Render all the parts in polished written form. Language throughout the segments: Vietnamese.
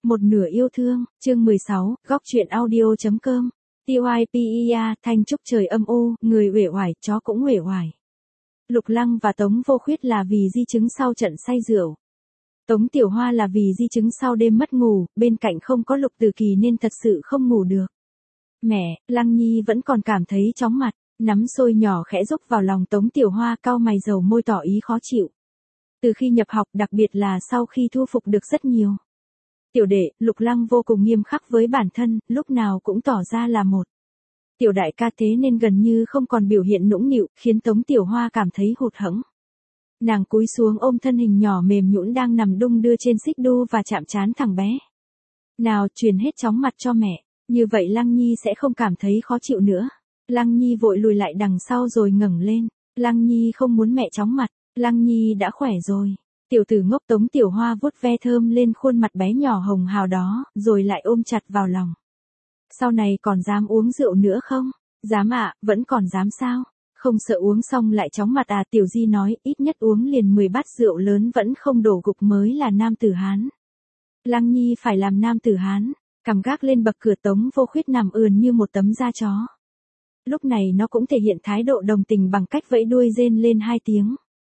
Một nửa yêu thương, chương 16, góc truyện audio.com. TYPEA, thanh trúc trời âm u, người uể oải, chó cũng uể oải. Lục Lăng và Tống Vô Khuyết là vì di chứng sau trận say rượu. Tống Tiểu Hoa là vì di chứng sau đêm mất ngủ, bên cạnh không có Lục Từ Kỳ nên thật sự không ngủ được. Mẹ, Lăng Nhi vẫn còn cảm thấy chóng mặt, nắm xôi nhỏ khẽ rúc vào lòng Tống Tiểu Hoa, cau mày dầu môi tỏ ý khó chịu. Từ khi nhập học, đặc biệt là sau khi thu phục được rất nhiều tiểu đệ, Lục Lăng vô cùng nghiêm khắc với bản thân, lúc nào cũng tỏ ra là một tiểu đại ca, thế nên gần như không còn biểu hiện nũng nịu, khiến Tống Tiểu Hoa cảm thấy hụt hẫng. Nàng cúi xuống ôm thân hình nhỏ mềm nhũn đang nằm đung đưa trên xích đu và chạm trán thằng bé. Nào, truyền hết chóng mặt cho mẹ, như vậy Lăng Nhi sẽ không cảm thấy khó chịu nữa. Lăng Nhi vội lùi lại đằng sau rồi ngẩng lên. Lăng Nhi không muốn mẹ chóng mặt, Lăng Nhi đã khỏe rồi. Tiểu tử ngốc. Tống Tiểu Hoa vuốt ve thơm lên khuôn mặt bé nhỏ hồng hào đó, rồi lại ôm chặt vào lòng. Sau này còn dám uống rượu nữa không? Dám ạ, vẫn còn dám sao? Không sợ uống xong lại chóng mặt à? Tiểu Di nói, ít nhất uống liền 10 bát rượu lớn vẫn không đổ gục mới là nam tử Hán. Lăng Nhi phải làm nam tử Hán. Cằm gác lên bậc cửa, Tống Vô Khuyết nằm ườn như một tấm da chó. Lúc này nó cũng thể hiện thái độ đồng tình bằng cách vẫy đuôi rên lên 2 tiếng.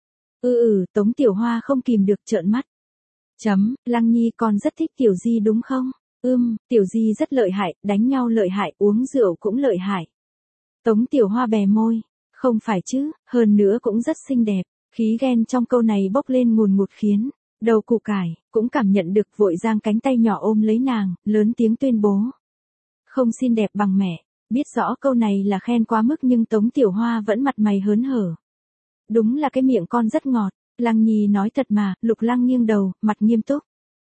Tống Tiểu Hoa không kìm được trợn mắt. Lăng Nhi con rất thích Tiểu Di đúng không? Tiểu Di rất lợi hại, đánh nhau lợi hại, uống rượu cũng lợi hại. Tống Tiểu Hoa bè môi. Không phải chứ, hơn nữa cũng rất xinh đẹp. Khí ghen trong câu này bốc lên ngùn ngụt khiến đầu củ cải cũng cảm nhận được, vội giang cánh tay nhỏ ôm lấy nàng, lớn tiếng tuyên bố. Không xinh đẹp bằng mẹ. Biết rõ câu này là khen quá mức nhưng Tống Tiểu Hoa vẫn mặt mày hớn hở. Đúng là cái miệng con rất ngọt. Lăng Nhi nói thật mà. Lục Lăng nghiêng đầu, mặt nghiêm túc.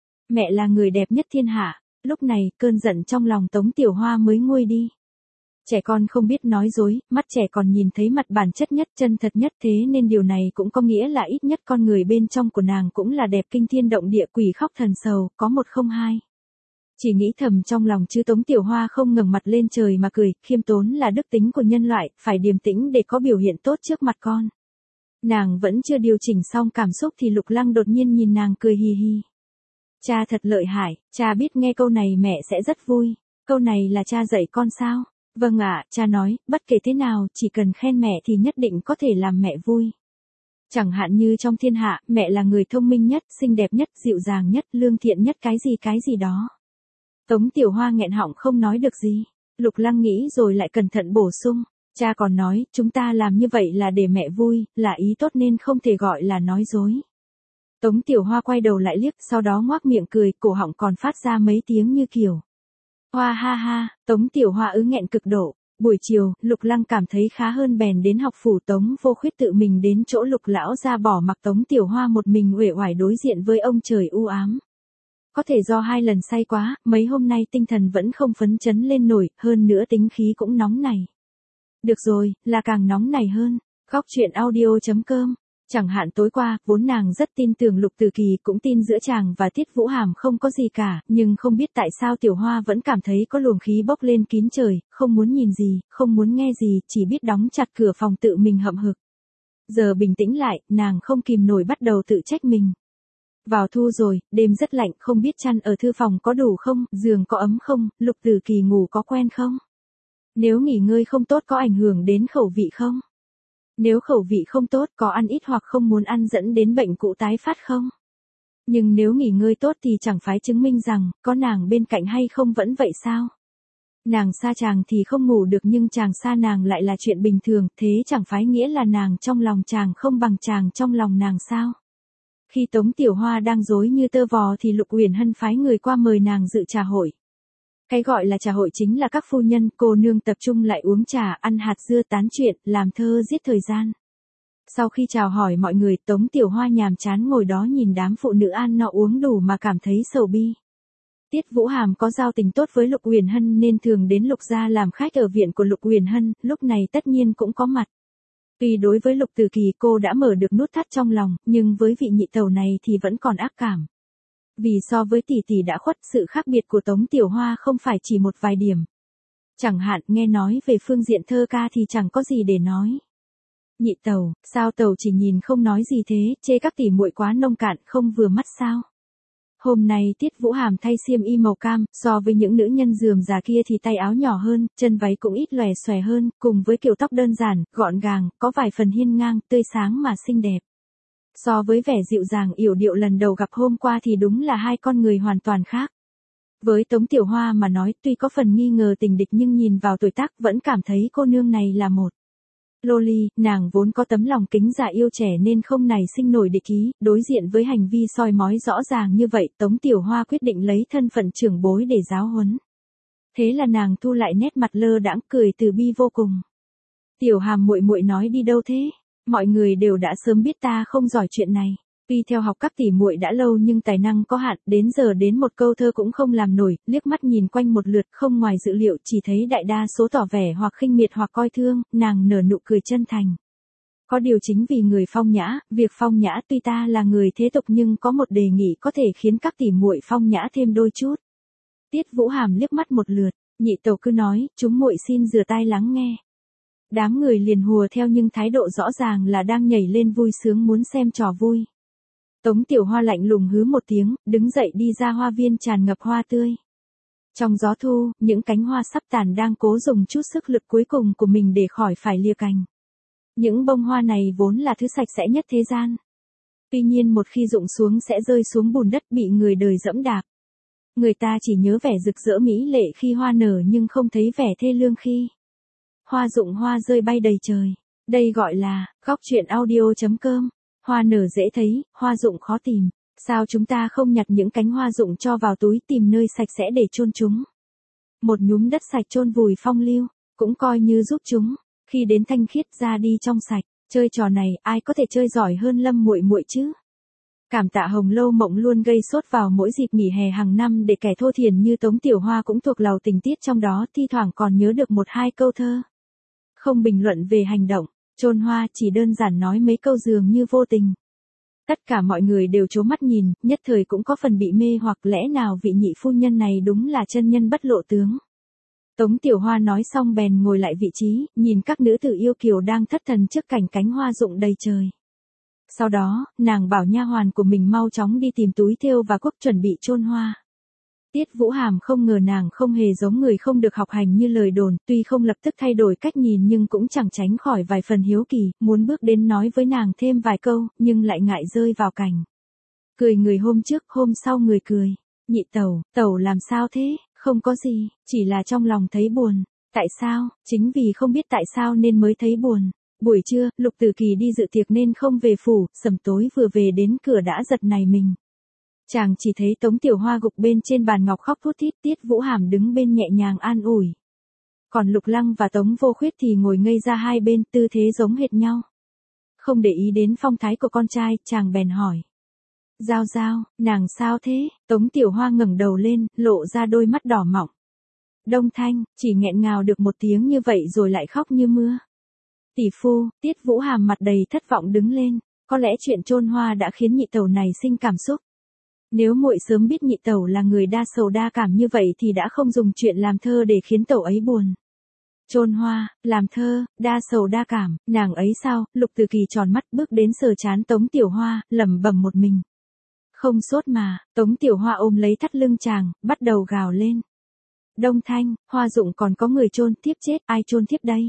Mẹ là người đẹp nhất thiên hạ. Lúc này, cơn giận trong lòng Tống Tiểu Hoa mới nguôi đi. Trẻ con không biết nói dối, mắt trẻ còn nhìn thấy mặt bản chất nhất, chân thật nhất, thế nên điều này cũng có nghĩa là ít nhất con người bên trong của nàng cũng là đẹp kinh thiên động địa, quỷ khóc thần sầu, có một không hai. Chỉ nghĩ thầm trong lòng chứ Tống Tiểu Hoa không ngẩng mặt lên trời mà cười, khiêm tốn là đức tính của nhân loại, phải điềm tĩnh để có biểu hiện tốt trước mặt con. Nàng vẫn chưa điều chỉnh xong cảm xúc thì Lục Lăng đột nhiên nhìn nàng cười hì hì. Cha thật lợi hại, cha biết nghe câu này mẹ sẽ rất vui. Câu này là cha dạy con sao? Vâng ạ, cha nói, bất kể thế nào, chỉ cần khen mẹ thì nhất định có thể làm mẹ vui. Chẳng hạn như trong thiên hạ, mẹ là người thông minh nhất, xinh đẹp nhất, dịu dàng nhất, lương thiện nhất cái gì đó. Tống Tiểu Hoa nghẹn họng không nói được gì. Lục Lăng nghĩ rồi lại cẩn thận bổ sung. Cha còn nói, chúng ta làm như vậy là để mẹ vui, là ý tốt nên không thể gọi là nói dối. Tống Tiểu Hoa quay đầu lại liếc, sau đó ngoác miệng cười, cổ họng còn phát ra mấy tiếng như kiểu. Hoa ha ha. Tống Tiểu Hoa nghẹn cực độ. Buổi chiều, Lục Lăng cảm thấy khá hơn bèn đến học phủ. Tống Vô Khuyết tự mình đến chỗ Lục lão ra bỏ mặc Tống Tiểu Hoa một mình uể oải đối diện với ông trời u ám. Có thể do 2 lần say quá, mấy hôm nay tinh thần vẫn không phấn chấn lên nổi, hơn nữa tính khí cũng nóng này. Được rồi, là càng nóng này hơn. Góc truyện audio.com. Chẳng hạn tối qua, vốn nàng rất tin tưởng Lục Từ Kỳ, cũng tin giữa chàng và Tiết Vũ Hàm không có gì cả, nhưng không biết tại sao Tiểu Hoa vẫn cảm thấy có luồng khí bốc lên kín trời, không muốn nhìn gì, không muốn nghe gì, chỉ biết đóng chặt cửa phòng tự mình hậm hực. Giờ bình tĩnh lại, nàng không kìm nổi bắt đầu tự trách mình. Vào thu rồi, đêm rất lạnh, không biết chăn ở thư phòng có đủ không, giường có ấm không, Lục Từ Kỳ ngủ có quen không? Nếu nghỉ ngơi không tốt có ảnh hưởng đến khẩu vị không? Nếu khẩu vị không tốt có ăn ít hoặc không muốn ăn dẫn đến bệnh cũ tái phát không? Nhưng nếu nghỉ ngơi tốt thì chẳng phải chứng minh rằng, có nàng bên cạnh hay không vẫn vậy sao? Nàng xa chàng thì không ngủ được nhưng chàng xa nàng lại là chuyện bình thường, thế chẳng phải nghĩa là nàng trong lòng chàng không bằng chàng trong lòng nàng sao? Khi Tống Tiểu Hoa đang rối như tơ vò thì Lục Uyển Hân phái người qua mời nàng dự trà hội. Cái gọi là trà hội chính là các phu nhân, cô nương tập trung lại uống trà, ăn hạt dưa, tán chuyện, làm thơ giết thời gian. Sau khi chào hỏi mọi người, Tống Tiểu Hoa nhàm chán ngồi đó nhìn đám phụ nữ ăn no uống đủ mà cảm thấy sầu bi. Tiết Vũ Hàm có giao tình tốt với Lục Uyển Hân nên thường đến Lục gia làm khách ở viện của Lục Uyển Hân, lúc này tất nhiên cũng có mặt. Tuy đối với Lục Từ Kỳ cô đã mở được nút thắt trong lòng, nhưng với vị nhị tẩu này thì vẫn còn ác cảm. Vì so với tỷ tỷ đã khuất, sự khác biệt của Tống Tiểu Hoa không phải chỉ một vài điểm. Chẳng hạn nghe nói về phương diện thơ ca thì chẳng có gì để nói. Nhị tẩu, sao tẩu chỉ nhìn không nói gì thế, chê các tỷ muội quá nông cạn không vừa mắt sao? Hôm nay Tiết Vũ Hàm thay xiêm y màu cam, so với những nữ nhân rườm rà kia thì tay áo nhỏ hơn, chân váy cũng ít lòe xòe hơn, cùng với kiểu tóc đơn giản, gọn gàng, có vài phần hiên ngang, tươi sáng mà xinh đẹp. So với vẻ dịu dàng yểu điệu lần đầu gặp hôm qua thì đúng là hai con người hoàn toàn khác. Với Tống Tiểu Hoa mà nói, tuy có phần nghi ngờ tình địch nhưng nhìn vào tuổi tác vẫn cảm thấy cô nương này là một loli, nàng vốn có tấm lòng kính dạ yêu trẻ nên không nảy sinh nổi địch ý, đối diện với hành vi soi mói rõ ràng như vậy, Tống Tiểu Hoa quyết định lấy thân phận trưởng bối để giáo huấn. Thế là nàng thu lại nét mặt lơ đãng, cười từ bi vô cùng. Tiểu Hàm muội muội nói đi đâu thế? Mọi người đều đã sớm biết ta không giỏi chuyện này. Tuy theo học các tỷ muội đã lâu nhưng tài năng có hạn, đến giờ đến một câu thơ cũng không làm nổi, liếc mắt nhìn quanh một lượt không ngoài dự liệu chỉ thấy đại đa số tỏ vẻ hoặc khinh miệt hoặc coi thương, nàng nở nụ cười chân thành. Có điều chính vì người phong nhã, việc phong nhã tuy ta là người thế tục nhưng có một đề nghị có thể khiến các tỷ muội phong nhã thêm đôi chút. Tiết Vũ Hàm liếc mắt một lượt, nhị tẩu cứ nói, chúng muội xin rửa tai lắng nghe. Đám người liền hùa theo nhưng thái độ rõ ràng là đang nhảy lên vui sướng muốn xem trò vui. Tống Tiểu Hoa lạnh lùng hứ một tiếng, đứng dậy đi ra hoa viên tràn ngập hoa tươi. Trong gió thu, những cánh hoa sắp tàn đang cố dùng chút sức lực cuối cùng của mình để khỏi phải lìa cành. Những bông hoa này vốn là thứ sạch sẽ nhất thế gian. Tuy nhiên một khi rụng xuống sẽ rơi xuống bùn đất bị người đời dẫm đạp. Người ta chỉ nhớ vẻ rực rỡ mỹ lệ khi hoa nở nhưng không thấy vẻ thê lương khi hoa rụng hoa rơi bay đầy trời. Đây gọi là góc truyện audio.com. Hoa nở dễ thấy, hoa rụng khó tìm. Sao chúng ta không nhặt những cánh hoa rụng cho vào túi tìm nơi sạch sẽ để chôn chúng? Một nhúm đất sạch chôn vùi phong lưu, cũng coi như giúp chúng khi đến thanh khiết ra đi trong sạch. Chơi trò này ai có thể chơi giỏi hơn Lâm muội muội chứ? Cảm tạ Hồng Lâu Mộng luôn gây sốt vào mỗi dịp nghỉ hè hàng năm để kẻ thô thiển như Tống Tiểu Hoa cũng thuộc lầu tình tiết trong đó, thi thoảng còn nhớ được một hai câu thơ. Không bình luận về hành động chôn hoa, chỉ đơn giản nói mấy câu dường như vô tình. Tất cả mọi người đều trố mắt nhìn, nhất thời cũng có phần bị mê hoặc lẽ nào vị nhị phu nhân này đúng là chân nhân bất lộ tướng. Tống Tiểu Hoa nói xong bèn ngồi lại vị trí, nhìn các nữ tử yêu kiều đang thất thần trước cảnh cánh hoa rụng đầy trời. Sau đó, nàng bảo nha hoàn của mình mau chóng đi tìm túi thêu và cuốc chuẩn bị chôn hoa. Tiết Vũ Hàm không ngờ nàng không hề giống người không được học hành như lời đồn, tuy không lập tức thay đổi cách nhìn nhưng cũng chẳng tránh khỏi vài phần hiếu kỳ, muốn bước đến nói với nàng thêm vài câu, nhưng lại ngại rơi vào cảnh. Cười người hôm trước, hôm sau người cười. Nhị tẩu làm sao thế? Không có gì, chỉ là trong lòng thấy buồn. Tại sao? Chính vì không biết tại sao nên mới thấy buồn. Buổi trưa, Lục Tử Kỳ đi dự tiệc nên không về phủ, sẩm tối vừa về đến cửa đã giật nảy mình. Chàng chỉ thấy Tống Tiểu Hoa gục bên trên bàn ngọc khóc thút thít, Tiết Vũ Hàm đứng bên nhẹ nhàng an ủi. Còn Lục Lăng và Tống Vô Khuyết thì ngồi ngây ra hai bên, tư thế giống hệt nhau. Không để ý đến phong thái của con trai, chàng bèn hỏi. Giao, nàng sao thế? Tống Tiểu Hoa ngẩng đầu lên, lộ ra đôi mắt đỏ mọng. Đông Thanh, chỉ nghẹn ngào được một tiếng như vậy rồi lại khóc như mưa. Tỷ phu, Tiết Vũ Hàm mặt đầy thất vọng đứng lên, có lẽ chuyện chôn hoa đã khiến nhị tẩu này sinh cảm xúc. Nếu muội sớm biết nhị tẩu là người đa sầu đa cảm như vậy thì đã không dùng chuyện làm thơ để khiến tẩu ấy buồn. Chôn hoa, làm thơ, đa sầu đa cảm, nàng ấy sao? Lục Tử Kỳ tròn mắt bước đến sờ trán Tống Tiểu Hoa, lẩm bẩm một mình. Không sốt mà, Tống Tiểu Hoa ôm lấy thắt lưng chàng, bắt đầu gào lên. Đông Thanh, hoa rụng còn có người chôn tiếp chết, ai chôn tiếp đây?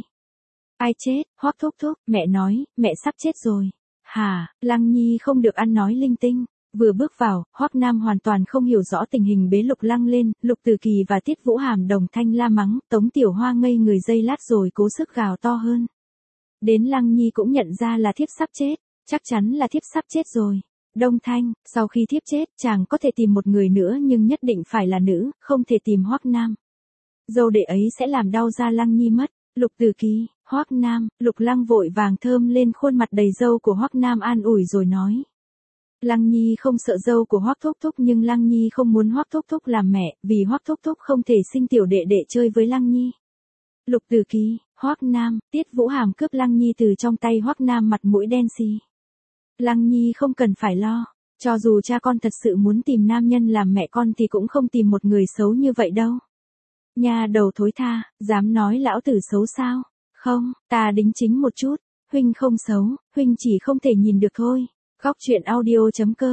Ai chết? Hoắc thúc thúc, mẹ nói, mẹ sắp chết rồi. Hả? Lăng Nhi không được ăn nói linh tinh. Vừa bước vào, Hoắc Nam hoàn toàn không hiểu rõ tình hình bế Lục Lăng lên, Lục Tử Kỳ và Tiết Vũ Hàm đồng thanh la mắng, Tống Tiểu Hoa ngây người giây lát rồi cố sức gào to hơn. Đến Lăng Nhi cũng nhận ra là thiếp sắp chết, chắc chắn là thiếp sắp chết rồi. Đông Thanh, sau khi thiếp chết, chàng có thể tìm một người nữa nhưng nhất định phải là nữ, không thể tìm Hoắc Nam. Dâu đệ ấy sẽ làm đau da Lăng Nhi mất. Lục Tử Kỳ, Hoắc Nam, Lục Lăng vội vàng thơm lên khuôn mặt đầy râu của Hoắc Nam an ủi rồi nói. Lăng Nhi không sợ dâu của Hoắc thúc thúc nhưng Lăng Nhi không muốn Hoắc thúc thúc làm mẹ, vì Hoắc thúc thúc không thể sinh tiểu đệ đệ chơi với Lăng Nhi. Lục Tử Kỳ, Hoắc Nam, Tiết Vũ Hàm cướp Lăng Nhi từ trong tay Hoắc Nam mặt mũi đen xì. Lăng Nhi không cần phải lo, cho dù cha con thật sự muốn tìm nam nhân làm mẹ con thì cũng không tìm một người xấu như vậy đâu. Nhà đầu thối tha, dám nói lão tử xấu sao? Không, ta đính chính một chút, huynh không xấu, huynh chỉ không thể nhìn được thôi. Góc truyện audio.com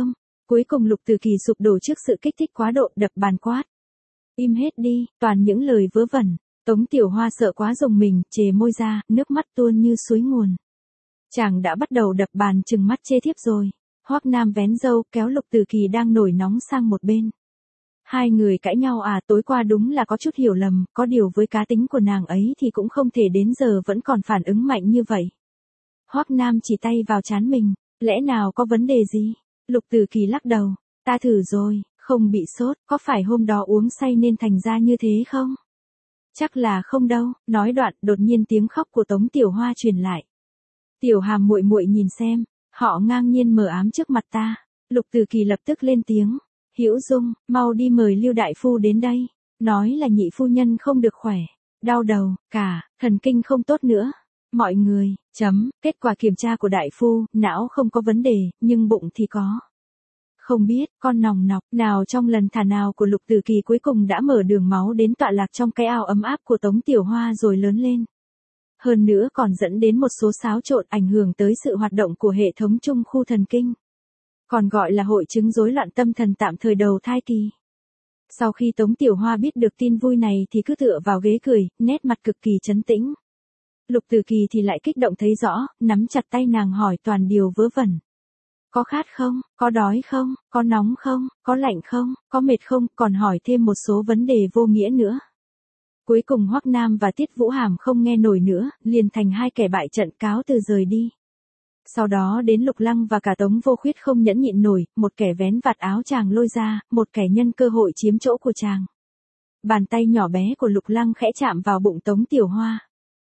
Cuối cùng Lục Từ Kỳ sụp đổ trước sự kích thích quá độ, đập bàn quát. Im hết đi, toàn những lời vớ vẩn. Tống Tiểu Hoa sợ quá rùng mình, chề môi ra, nước mắt tuôn như suối nguồn. Chàng đã bắt đầu đập bàn trừng mắt chê thiếp rồi. Hoắc Nam vén râu, kéo Lục Từ Kỳ đang nổi nóng sang một bên. Hai người cãi nhau à, tối qua đúng là có chút hiểu lầm, có điều với cá tính của nàng ấy thì cũng không thể đến giờ vẫn còn phản ứng mạnh như vậy. Hoắc Nam chỉ tay vào trán mình, lẽ nào có vấn đề gì? Lục Từ Kỳ lắc đầu, ta thử rồi, không bị sốt, có phải hôm đó uống say nên thành ra như thế không? Chắc là không đâu, nói đoạn, đột nhiên tiếng khóc của Tống Tiểu Hoa truyền lại. Tiểu Hàm muội muội nhìn xem, họ ngang nhiên mờ ám trước mặt ta. Lục Từ Kỳ lập tức lên tiếng, Hữu Dung, mau đi mời Lưu đại phu đến đây, nói là nhị phu nhân không được khỏe, đau đầu, cả, thần kinh không tốt nữa. Mọi người, kết quả kiểm tra của đại phu, não không có vấn đề, nhưng bụng thì có. Không biết, con nòng nọc nào trong lần thả nào của Lục Từ Kỳ cuối cùng đã mở đường máu đến tọa lạc trong cái ao ấm áp của Tống Tiểu Hoa rồi lớn lên. Hơn nữa còn dẫn đến một số xáo trộn ảnh hưởng tới sự hoạt động của hệ thống trung khu thần kinh. Còn gọi là hội chứng rối loạn tâm thần tạm thời đầu thai kỳ. Sau khi Tống Tiểu Hoa biết được tin vui này thì cứ tựa vào ghế cười, nét mặt cực kỳ trấn tĩnh. Lục Từ Kỳ thì lại kích động thấy rõ, nắm chặt tay nàng hỏi toàn điều vớ vẩn. Có khát không, có đói không, có nóng không, có lạnh không, có mệt không, còn hỏi thêm một số vấn đề vô nghĩa nữa. Cuối cùng Hoắc Nam và Tiết Vũ Hàm không nghe nổi nữa, liền thành hai kẻ bại trận cáo từ rời đi. Sau đó đến Lục Lăng và cả Tống Vô Khuyết không nhẫn nhịn nổi, một kẻ vén vạt áo chàng lôi ra, một kẻ nhân cơ hội chiếm chỗ của chàng. Bàn tay nhỏ bé của Lục Lăng khẽ chạm vào bụng Tống Tiểu Hoa.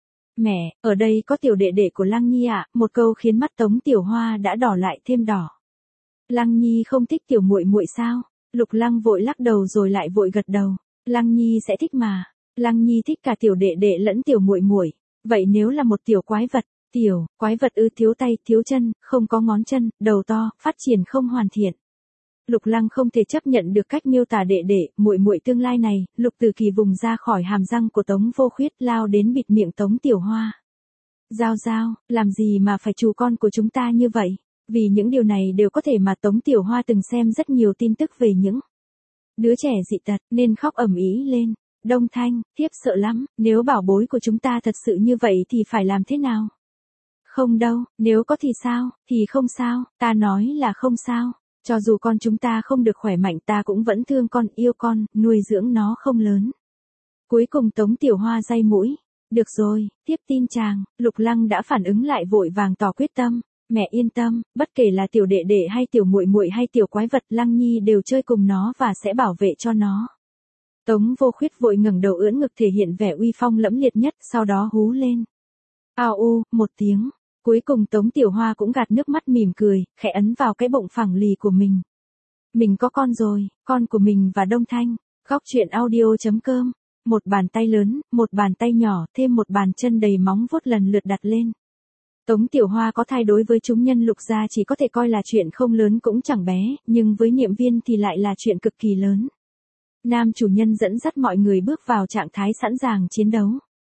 Mẹ, ở đây có tiểu đệ đệ của Lăng Nhi ạ, một câu khiến mắt Tống Tiểu Hoa đã đỏ lại thêm đỏ. Lăng Nhi không thích tiểu muội muội sao? Lục Lăng vội lắc đầu rồi lại vội gật đầu. Lăng Nhi sẽ thích mà. Lăng Nhi thích cả tiểu đệ đệ lẫn tiểu muội muội. Vậy nếu là một tiểu quái vật, tiểu quái vật thiếu tay, thiếu chân, không có ngón chân, đầu to, phát triển không hoàn thiện. Lục Lăng không thể chấp nhận được cách miêu tả đệ đệ, muội muội tương lai này, Lục Từ Kỳ vùng ra khỏi hàm răng của Tống Vô Khuyết, lao đến bịt miệng Tống Tiểu Hoa. Giao giao, làm gì mà phải trù con của chúng ta như vậy? Vì những điều này đều có thể mà Tống Tiểu Hoa từng xem rất nhiều tin tức về những đứa trẻ dị tật, nên khóc ầm ĩ lên. Đông Thanh, thiếp sợ lắm, nếu bảo bối của chúng ta thật sự như vậy thì phải làm thế nào? Không đâu, nếu có thì sao, thì không sao, ta nói là không sao. Cho dù con chúng ta không được khỏe mạnh ta cũng vẫn thương con, yêu con, nuôi dưỡng nó không lớn. Cuối cùng Tống Tiểu Hoa day mũi. Được rồi, tiếp tin chàng. Lục Lăng đã phản ứng lại vội vàng tỏ quyết tâm. Mẹ yên tâm, bất kể là tiểu đệ đệ hay tiểu muội muội hay tiểu quái vật, Lăng Nhi đều chơi cùng nó và sẽ bảo vệ cho nó. Tống Vô Khuyết vội ngẩng đầu ưỡn ngực thể hiện vẻ uy phong lẫm liệt nhất, sau đó hú lên. Ao u, một tiếng. Cuối cùng Tống Tiểu Hoa cũng gạt nước mắt mỉm cười, khẽ ấn vào cái bụng phẳng lì của mình. Mình có con rồi, con của mình và Đông Thanh. Góc truyện audio.com. Một bàn tay lớn, một bàn tay nhỏ, thêm một bàn chân đầy móng vuốt lần lượt đặt lên. Tống Tiểu Hoa có thai đối với chúng nhân Lục gia chỉ có thể coi là chuyện không lớn cũng chẳng bé, nhưng với Niệm Viên thì lại là chuyện cực kỳ lớn. Nam chủ nhân dẫn dắt mọi người bước vào trạng thái sẵn sàng chiến đấu.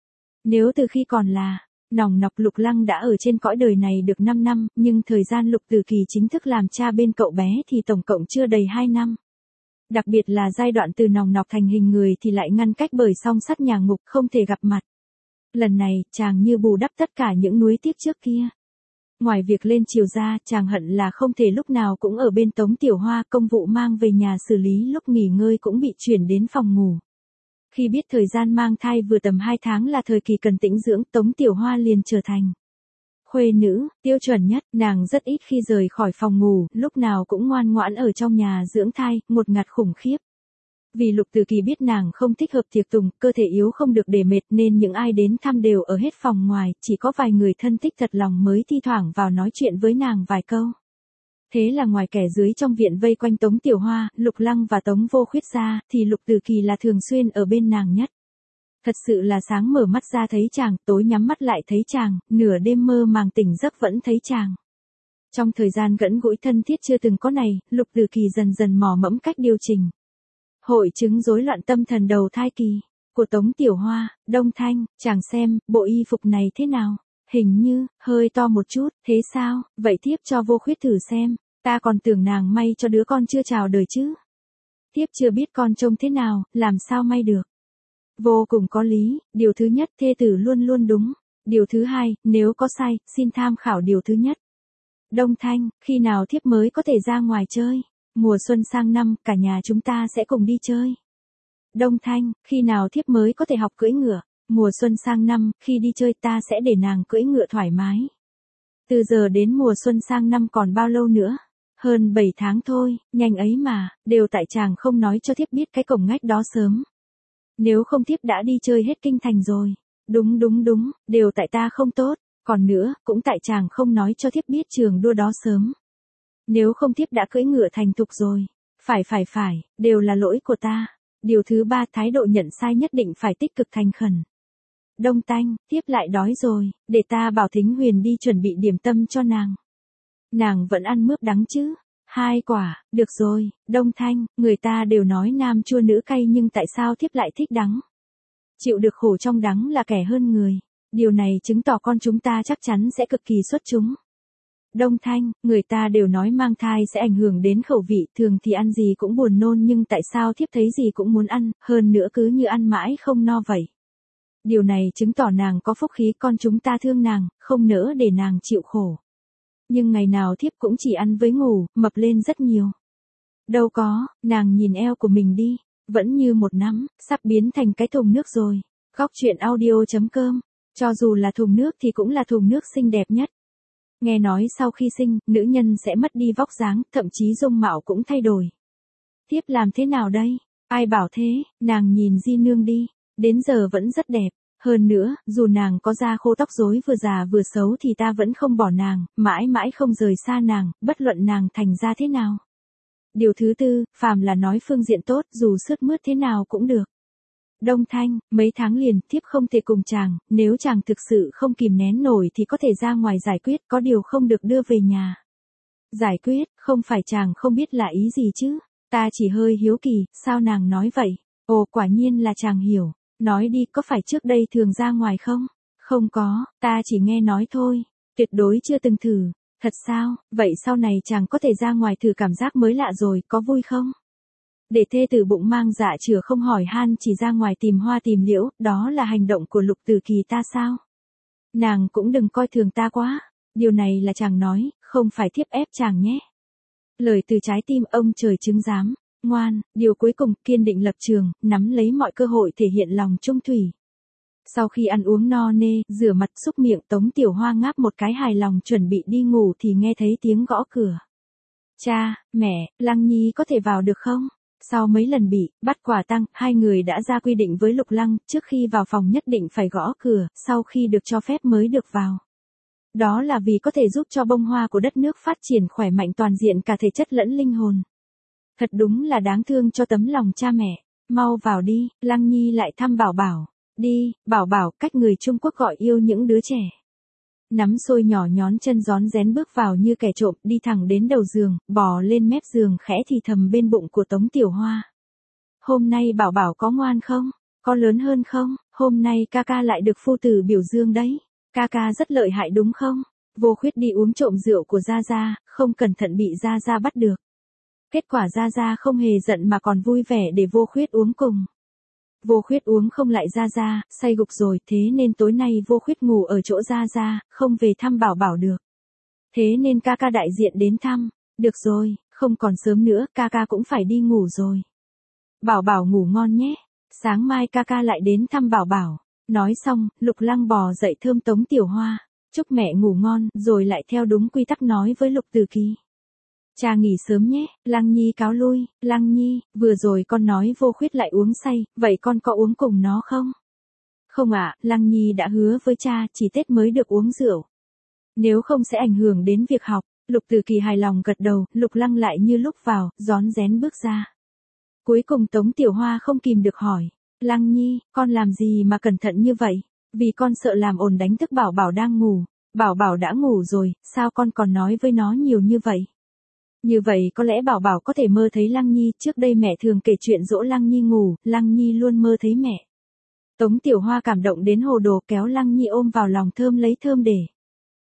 Nếu từ khi còn là nòng nọc, Lục Lăng đã ở trên cõi đời này được 5 năm, nhưng thời gian Lục Từ Kỳ chính thức làm cha bên cậu bé thì tổng cộng chưa đầy 2 năm. Đặc biệt là giai đoạn từ nòng nọc thành hình người thì lại ngăn cách bởi song sắt nhà ngục, không thể gặp mặt. Lần này, chàng như bù đắp tất cả những nuối tiếc trước kia. Ngoài việc lên triều ra, chàng hận là không thể lúc nào cũng ở bên Tống Tiểu Hoa, công vụ mang về nhà xử lý lúc nghỉ ngơi cũng bị chuyển đến phòng ngủ. Khi biết thời gian mang thai vừa tầm 2 tháng là thời kỳ cần tĩnh dưỡng, Tống Tiểu Hoa liền trở thành khuê nữ, tiêu chuẩn nhất, nàng rất ít khi rời khỏi phòng ngủ, lúc nào cũng ngoan ngoãn ở trong nhà dưỡng thai, ngột ngạt khủng khiếp. Vì Lục Từ Kỳ biết nàng không thích hợp tiệc tùng, cơ thể yếu không được để mệt nên những ai đến thăm đều ở hết phòng ngoài, chỉ có vài người thân thích thật lòng mới thi thoảng vào nói chuyện với nàng vài câu. Thế là ngoài kẻ dưới trong viện vây quanh Tống Tiểu Hoa, Lục Lăng và Tống Vô Khuyết ra, thì Lục Từ Kỳ là thường xuyên ở bên nàng nhất. Thật sự là sáng mở mắt ra thấy chàng, tối nhắm mắt lại thấy chàng, nửa đêm mơ màng tỉnh giấc vẫn thấy chàng. Trong thời gian gẫn gũi thân thiết chưa từng có này, Lục Từ Kỳ dần dần mò mẫm cách điều chỉnh. Hội chứng rối loạn tâm thần đầu thai kỳ của Tống Tiểu Hoa. Đông Thanh, chàng xem, bộ y phục này thế nào? Hình như hơi to một chút, thế sao? Vậy tiếp cho Vô Khuyết thử xem. Ta còn tưởng nàng may cho đứa con chưa chào đời chứ. Thiếp chưa biết con trông thế nào, làm sao may được. Vô cùng có lý, điều thứ nhất thê tử luôn luôn đúng. Điều thứ hai, nếu có sai, xin tham khảo điều thứ nhất. Đông Thanh, khi nào thiếp mới có thể ra ngoài chơi? Mùa xuân sang năm, cả nhà chúng ta sẽ cùng đi chơi. Đông Thanh, khi nào thiếp mới có thể học cưỡi ngựa? Mùa xuân sang năm, khi đi chơi ta sẽ để nàng cưỡi ngựa thoải mái. Từ giờ đến mùa xuân sang năm còn bao lâu nữa? Hơn 7 tháng thôi, nhanh ấy mà, đều tại chàng không nói cho thiếp biết cái cổng ngách đó sớm. Nếu không thiếp đã đi chơi hết kinh thành rồi. Đúng, đều tại ta không tốt, còn nữa, cũng tại chàng không nói cho thiếp biết trường đua đó sớm. Nếu không thiếp đã cưỡi ngựa thành thục rồi. Phải, đều là lỗi của ta. Điều thứ ba, thái độ nhận sai nhất định phải tích cực thành khẩn. Đông Thanh, thiếp lại đói rồi, để ta bảo Thính Huyền đi chuẩn bị điểm tâm cho nàng. Nàng vẫn ăn mướp đắng chứ? 2 quả, được rồi, Đông Thanh, người ta đều nói nam chua nữ cay nhưng tại sao thiếp lại thích đắng? Chịu được khổ trong đắng là kẻ hơn người. Điều này chứng tỏ con chúng ta chắc chắn sẽ cực kỳ xuất chúng. Đông Thanh, người ta đều nói mang thai sẽ ảnh hưởng đến khẩu vị, thường thì ăn gì cũng buồn nôn nhưng tại sao thiếp thấy gì cũng muốn ăn, hơn nữa cứ như ăn mãi không no vậy. Điều này chứng tỏ nàng có phúc khí, con chúng ta thương nàng, không nỡ để nàng chịu khổ. Nhưng ngày nào thiếp cũng chỉ ăn với ngủ, mập lên rất nhiều. Đâu có, nàng nhìn eo của mình đi, vẫn như một nắm, sắp biến thành cái thùng nước rồi. Góc truyện audio.com, cho dù là thùng nước thì cũng là thùng nước xinh đẹp nhất. Nghe nói sau khi sinh, nữ nhân sẽ mất đi vóc dáng, thậm chí dung mạo cũng thay đổi. Tiếp làm thế nào đây? Ai bảo thế, nàng nhìn Di Nương đi, đến giờ vẫn rất đẹp. Hơn nữa, dù nàng có da khô tóc rối vừa già vừa xấu thì ta vẫn không bỏ nàng, mãi mãi không rời xa nàng, bất luận nàng thành ra thế nào. Điều thứ tư, phàm là nói phương diện tốt, dù sướt mướt thế nào cũng được. Đông Thanh, mấy tháng liền, thiếp không thể cùng chàng, nếu chàng thực sự không kìm nén nổi thì có thể ra ngoài giải quyết, có điều không được đưa về nhà. Giải quyết, không phải chàng không biết là ý gì chứ, ta chỉ hơi hiếu kỳ, sao nàng nói vậy? Ồ, quả nhiên là chàng hiểu, nói đi, có phải trước đây thường ra ngoài không? Không có, ta chỉ nghe nói thôi, tuyệt đối chưa từng thử. Thật sao, vậy sau này chàng có thể ra ngoài thử cảm giác mới lạ rồi, có vui không? Để thê tử bụng mang dạ chửa không hỏi han chỉ ra ngoài tìm hoa tìm liễu, đó là hành động của Lục Tử Kỳ ta sao? Nàng cũng đừng coi thường ta quá, điều này là chàng nói, không phải thiếp ép chàng nhé. Lời từ trái tim ông trời chứng giám, ngoan, điều cuối cùng, kiên định lập trường, nắm lấy mọi cơ hội thể hiện lòng trung thủy. Sau khi ăn uống no nê, rửa mặt xúc miệng, Tống Tiểu Hoa ngáp một cái hài lòng chuẩn bị đi ngủ thì nghe thấy tiếng gõ cửa. Cha, mẹ, Lăng Nhi có thể vào được không? Sau mấy lần bị bắt quả tang, hai người đã ra quy định với Lục Lăng, trước khi vào phòng nhất định phải gõ cửa, sau khi được cho phép mới được vào. Đó là vì có thể giúp cho bông hoa của đất nước phát triển khỏe mạnh toàn diện cả thể chất lẫn linh hồn. Thật đúng là đáng thương cho tấm lòng cha mẹ. Mau vào đi, Lăng Nhi lại thăm Bảo Bảo. Đi, Bảo Bảo, cách người Trung Quốc gọi yêu những đứa trẻ. Nắm xôi nhỏ nhón chân rón rén bước vào như kẻ trộm, đi thẳng đến đầu giường, bò lên mép giường khẽ thì thầm bên bụng của Tống Tiểu Hoa. Hôm nay Bảo Bảo có ngoan không? Có lớn hơn không? Hôm nay ca ca lại được phu tử biểu dương đấy. Ca ca rất lợi hại đúng không? Vô Khuyết đi uống trộm rượu của Gia Gia, không cẩn thận bị Gia Gia bắt được. Kết quả Gia Gia không hề giận mà còn vui vẻ để Vô Khuyết uống cùng. Vô Khuyết uống không lại Gia Gia, say gục rồi, thế nên tối nay Vô Khuyết ngủ ở chỗ Gia Gia, không về thăm Bảo Bảo được. Thế nên ca ca đại diện đến thăm. Được rồi, không còn sớm nữa, ca ca cũng phải đi ngủ rồi. Bảo Bảo ngủ ngon nhé. Sáng mai ca ca lại đến thăm Bảo Bảo. Nói xong, Lục Lăng bò dậy thơm Tống Tiểu Hoa. Chúc mẹ ngủ ngon, rồi lại theo đúng quy tắc nói với Lục Tử Kỳ. Cha nghỉ sớm nhé, Lăng Nhi cáo lui. Lăng Nhi, vừa rồi con nói Vô Khuyết lại uống say, vậy con có uống cùng nó không? Không ạ, Lăng Nhi đã hứa với cha chỉ Tết mới được uống rượu. Nếu không sẽ ảnh hưởng đến việc học. Lục Tử Kỳ hài lòng gật đầu, Lục Lăng lại như lúc vào, rón rén bước ra. Cuối cùng Tống Tiểu Hoa không kìm được hỏi. Lăng Nhi, con làm gì mà cẩn thận như vậy? Vì con sợ làm ồn đánh thức Bảo Bảo đang ngủ. Bảo Bảo đã ngủ rồi, sao con còn nói với nó nhiều như vậy? Như vậy có lẽ Bảo Bảo có thể mơ thấy Lăng Nhi, trước đây mẹ thường kể chuyện dỗ Lăng Nhi ngủ, Lăng Nhi luôn mơ thấy mẹ. Tống Tiểu Hoa cảm động đến hồ đồ kéo Lăng Nhi ôm vào lòng thơm lấy thơm để.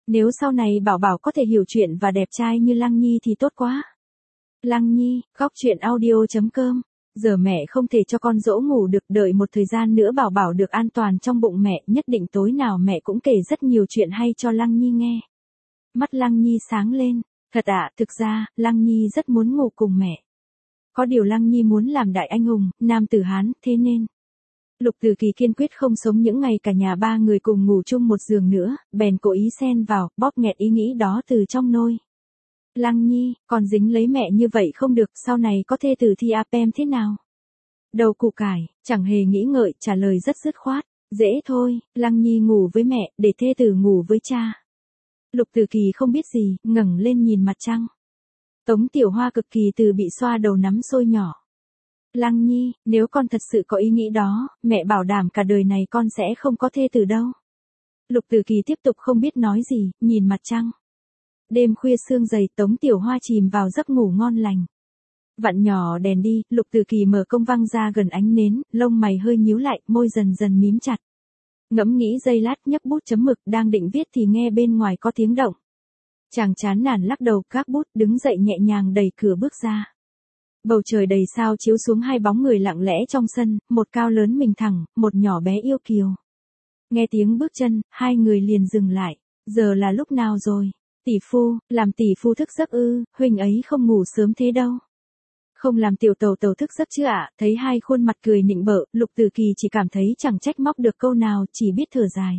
Nếu sau này Bảo Bảo có thể hiểu chuyện và đẹp trai như Lăng Nhi thì tốt quá. Lăng Nhi, góc truyện audio.com. Giờ mẹ không thể cho con dỗ ngủ được, đợi một thời gian nữa Bảo Bảo được an toàn trong bụng mẹ, nhất định tối nào mẹ cũng kể rất nhiều chuyện hay cho Lăng Nhi nghe. Mắt Lăng Nhi sáng lên, thật ạ, thực ra, Lăng Nhi rất muốn ngủ cùng mẹ. Có điều Lăng Nhi muốn làm đại anh hùng, nam tử Hán, thế nên. Lục Tử Kỳ kiên quyết không sống những ngày cả nhà ba người cùng ngủ chung một giường nữa, bèn cố ý xen vào, bóp nghẹt ý nghĩ đó từ trong nôi. Lăng Nhi, còn dính lấy mẹ như vậy không được, sau này có thê tử thì apem thế nào? Đầu củ cải, chẳng hề nghĩ ngợi, trả lời rất dứt khoát. Dễ thôi, Lăng Nhi ngủ với mẹ, để thê tử ngủ với cha. Lục Tử Kỳ không biết gì, ngẩng lên nhìn mặt trăng. Tống Tiểu Hoa cực kỳ từ bị xoa đầu nắm sôi nhỏ. Lăng Nhi, nếu con thật sự có ý nghĩ đó, mẹ bảo đảm cả đời này con sẽ không có thê tử đâu. Lục Tử Kỳ tiếp tục không biết nói gì, nhìn mặt trăng. Đêm khuya sương dày, Tống Tiểu Hoa chìm vào giấc ngủ ngon lành. Vặn nhỏ đèn đi, Lục Tử Kỳ mở công văng ra gần ánh nến, lông mày hơi nhíu lại, môi dần dần mím chặt. Ngẫm nghĩ giây lát, nhấc bút chấm mực, đang định viết thì nghe bên ngoài có tiếng động. Chàng chán nản lắc đầu, gác bút, đứng dậy nhẹ nhàng đẩy cửa bước ra. Bầu trời đầy sao chiếu xuống hai bóng người lặng lẽ trong sân, một cao lớn mình thẳng, một nhỏ bé yêu kiều. Nghe tiếng bước chân, hai người liền dừng lại. Giờ là lúc nào rồi? Tỷ phu, làm tỷ phu thức giấc ư? Huynh ấy không ngủ sớm thế đâu. Không làm tiểu tàu tàu thức giấc chứ ạ? Thấy hai khuôn mặt cười nịnh bợ, Lục Tử Kỳ chỉ cảm thấy chẳng trách móc được câu nào, chỉ biết thở dài.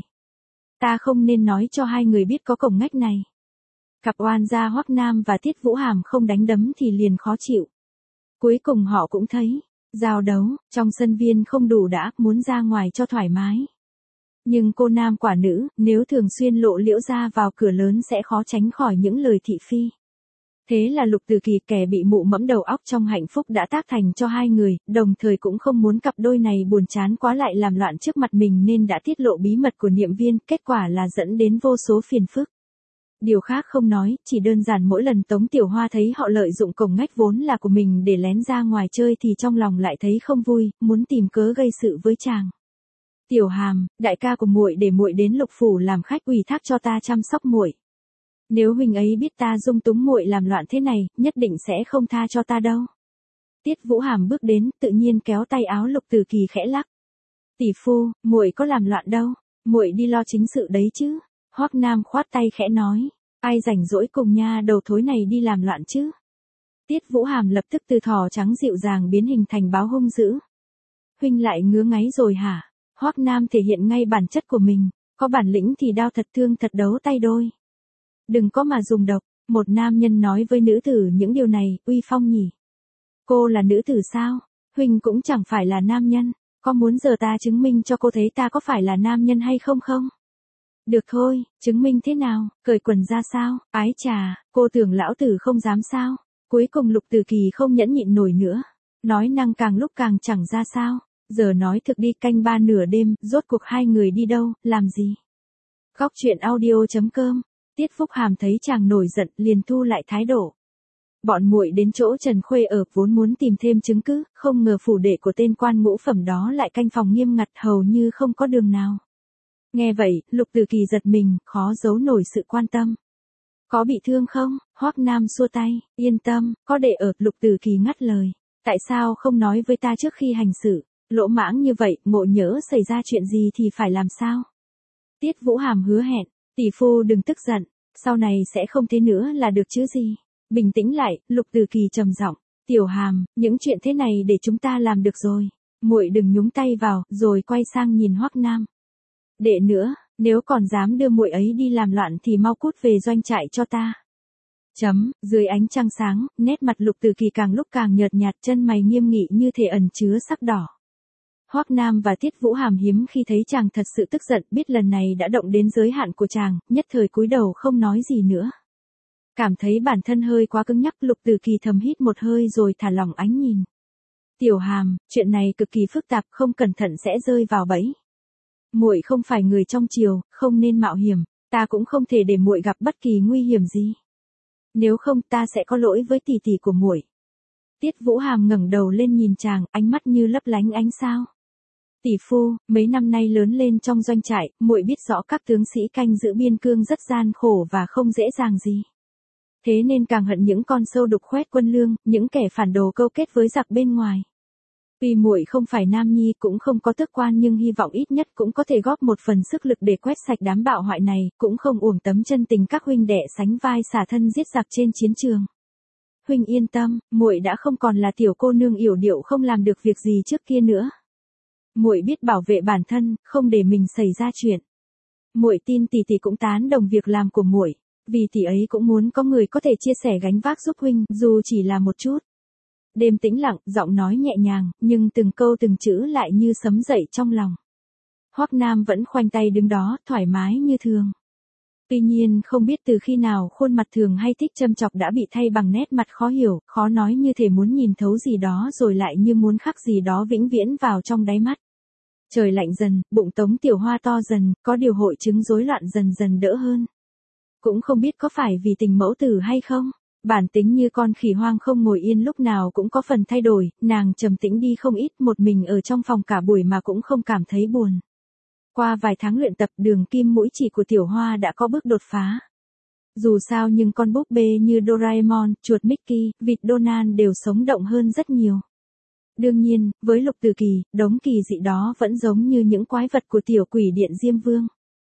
Ta không nên nói cho hai người biết có cổng ngách này. Cặp oan gia Hoắc Nam và Tiết Vũ Hàm không đánh đấm thì liền khó chịu. Cuối cùng họ cũng thấy, giao đấu, trong sân viên không đủ đã, muốn ra ngoài cho thoải mái. Nhưng cô nam quả nữ, nếu thường xuyên lộ liễu ra vào cửa lớn sẽ khó tránh khỏi những lời thị phi. Thế là Lục Tử Kỳ, kẻ bị mụ mẫm đầu óc trong hạnh phúc đã tác thành cho hai người, đồng thời cũng không muốn cặp đôi này buồn chán quá lại làm loạn trước mặt mình nên đã tiết lộ bí mật của Niệm Viên, kết quả là dẫn đến vô số phiền phức. Điều khác không nói, chỉ đơn giản mỗi lần Tống Tiểu Hoa thấy họ lợi dụng cổng ngách vốn là của mình để lén ra ngoài chơi thì trong lòng lại thấy không vui, muốn tìm cớ gây sự với chàng. Tiểu Hàm, đại ca của muội để muội đến Lục phủ làm khách, ủy thác cho ta chăm sóc muội. Nếu huynh ấy biết ta dung túng muội làm loạn thế này, nhất định sẽ không tha cho ta đâu. Tiết Vũ Hàm bước đến, tự nhiên kéo tay áo Lục Tử Kỳ khẽ lắc. Tỷ phu, muội có làm loạn đâu, muội đi lo chính sự đấy chứ. Hoắc Nam khoát tay khẽ nói, ai rảnh rỗi cùng nha đầu thối này đi làm loạn chứ. Tiết Vũ Hàm lập tức từ thỏ trắng dịu dàng biến hình thành báo hung dữ. Huynh lại ngứa ngáy rồi hả? Hoắc Nam thể hiện ngay bản chất của mình, có bản lĩnh thì đao thật thương thật đấu tay đôi. Đừng có mà dùng độc, một nam nhân nói với nữ tử những điều này, uy phong nhỉ. Cô là nữ tử sao? Huynh cũng chẳng phải là nam nhân, có muốn giờ ta chứng minh cho cô thấy ta có phải là nam nhân hay không không? Được thôi, chứng minh thế nào, cởi quần ra sao? Ái chà, cô tưởng lão tử không dám sao? Cuối cùng Lục Tử Kỳ không nhẫn nhịn nổi nữa, nói năng càng lúc càng chẳng ra sao. Giờ nói thực đi, canh 3 nửa đêm, rốt cuộc hai người đi đâu, làm gì? Góc truyện audio.com. Tiết Phúc Hàm thấy chàng nổi giận, liền thu lại thái độ. Bọn muội đến chỗ Trần Khuê ở vốn muốn tìm thêm chứng cứ, không ngờ phủ đệ của tên quan ngũ phẩm đó lại canh phòng nghiêm ngặt, hầu như không có đường nào. Nghe vậy, Lục Tử Kỳ giật mình, khó giấu nổi sự quan tâm. Có bị thương không? Hoắc Nam xua tay, yên tâm, có đệ ở. Lục Tử Kỳ ngắt lời. Tại sao không nói với ta trước khi hành xử? Lỗ mãng như vậy, ngộ nhỡ xảy ra chuyện gì thì phải làm sao? Tiết Vũ Hàm hứa hẹn, tỷ phu đừng tức giận, sau này sẽ không thế nữa là được chứ gì. Bình tĩnh lại, Lục Tử Kỳ trầm giọng, Tiểu Hàm, những chuyện thế này để chúng ta làm được rồi. Muội đừng nhúng tay vào, rồi quay sang nhìn Hoắc Nam. Đệ nữa, nếu còn dám đưa muội ấy đi làm loạn thì mau cút về doanh trại cho ta. Dưới ánh trăng sáng, nét mặt Lục Tử Kỳ càng lúc càng nhợt nhạt, chân mày nghiêm nghị như thể ẩn chứa sắc đỏ. Hoắc Nam và Tiết Vũ Hàm hiếm khi thấy chàng thật sự tức giận, biết lần này đã động đến giới hạn của chàng, nhất thời cúi đầu không nói gì nữa. Cảm thấy bản thân hơi quá cứng nhắc, Lục Tử Kỳ thầm hít một hơi rồi thả lỏng ánh nhìn. Tiểu Hàm, chuyện này cực kỳ phức tạp, không cẩn thận sẽ rơi vào bẫy. Muội không phải người trong triều, không nên mạo hiểm, ta cũng không thể để muội gặp bất kỳ nguy hiểm gì. Nếu không ta sẽ có lỗi với tỷ tỷ của muội. Tiết Vũ Hàm ngẩng đầu lên nhìn chàng, ánh mắt như lấp lánh ánh sao. Tỷ phu, mấy năm nay lớn lên trong doanh trại, muội biết rõ các tướng sĩ canh giữ biên cương rất gian khổ và không dễ dàng gì. Thế nên càng hận những con sâu đục khoét quân lương, những kẻ phản đồ câu kết với giặc bên ngoài. Tuy muội không phải nam nhi cũng không có tước quan nhưng hy vọng ít nhất cũng có thể góp một phần sức lực để quét sạch đám bạo hoại này, cũng không uổng tấm chân tình các huynh đệ sánh vai xả thân giết giặc trên chiến trường. Huynh yên tâm, muội đã không còn là tiểu cô nương yểu điệu không làm được việc gì trước kia nữa. Muội biết bảo vệ bản thân, không để mình xảy ra chuyện. Muội tin tỷ tỷ cũng tán đồng việc làm của muội, vì tỷ ấy cũng muốn có người có thể chia sẻ gánh vác giúp huynh, dù chỉ là một chút. Đêm tĩnh lặng, giọng nói nhẹ nhàng, nhưng từng câu từng chữ lại như sấm dậy trong lòng. Hoắc Nam vẫn khoanh tay đứng đó, thoải mái như thường. Tuy nhiên không biết từ khi nào khuôn mặt thường hay thích châm chọc đã bị thay bằng nét mặt khó hiểu, khó nói như thể muốn nhìn thấu gì đó rồi lại như muốn khắc gì đó vĩnh viễn vào trong đáy mắt. Trời lạnh dần, bụng Tống Tiểu Hoa to dần, có điều hội chứng rối loạn dần dần đỡ hơn. Cũng không biết có phải vì tình mẫu tử hay không? Bản tính như con khỉ hoang không ngồi yên lúc nào cũng có phần thay đổi, nàng trầm tĩnh đi không ít, một mình ở trong phòng cả buổi mà cũng không cảm thấy buồn. Qua vài tháng luyện tập, đường kim mũi chỉ của Tiểu Hoa đã có bước đột phá. Dù sao nhưng con búp bê như Doraemon, chuột Mickey, vịt Donald đều sống động hơn rất nhiều. Đương nhiên, với Lục Tử Kỳ, đống kỳ dị đó vẫn giống như những quái vật của tiểu quỷ điện Diêm Vương.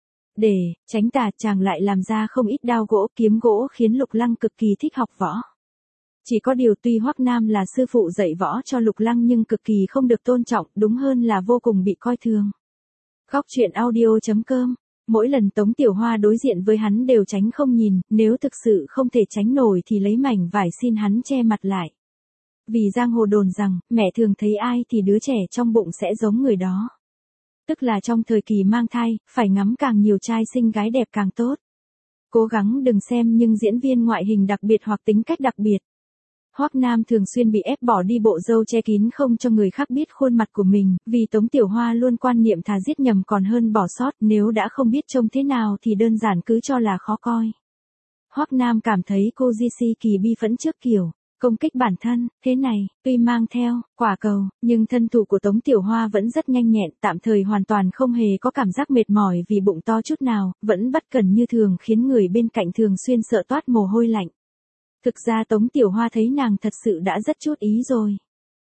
Để tránh tà, chàng lại làm ra không ít đao gỗ, kiếm gỗ khiến Lục Lăng cực kỳ thích học võ. Chỉ có điều tuy Hoắc Nam là sư phụ dạy võ cho Lục Lăng nhưng cực kỳ không được tôn trọng, đúng hơn là vô cùng bị coi thường. Góc truyện audio.com. Mỗi lần Tống Tiểu Hoa đối diện với hắn đều tránh không nhìn, nếu thực sự không thể tránh nổi thì lấy mảnh vải xin hắn che mặt lại. Vì giang hồ đồn rằng, mẹ thường thấy ai thì đứa trẻ trong bụng sẽ giống người đó. Tức là trong thời kỳ mang thai, phải ngắm càng nhiều trai xinh gái đẹp càng tốt. Cố gắng đừng xem nhưng diễn viên ngoại hình đặc biệt hoặc tính cách đặc biệt. Hoắc Nam thường xuyên bị ép bỏ đi bộ râu che kín không cho người khác biết khuôn mặt của mình, vì Tống Tiểu Hoa luôn quan niệm thà giết nhầm còn hơn bỏ sót, nếu đã không biết trông thế nào thì đơn giản cứ cho là khó coi. Hoắc Nam cảm thấy cô Jesse kỳ bi phẫn trước kiểu công kích bản thân, thế này, tuy mang theo quả cầu, nhưng thân thủ của Tống Tiểu Hoa vẫn rất nhanh nhẹn, tạm thời hoàn toàn không hề có cảm giác mệt mỏi vì bụng to chút nào, vẫn bất cần như thường khiến người bên cạnh thường xuyên sợ toát mồ hôi lạnh. Thực ra Tống Tiểu Hoa thấy nàng thật sự đã rất chút ý rồi.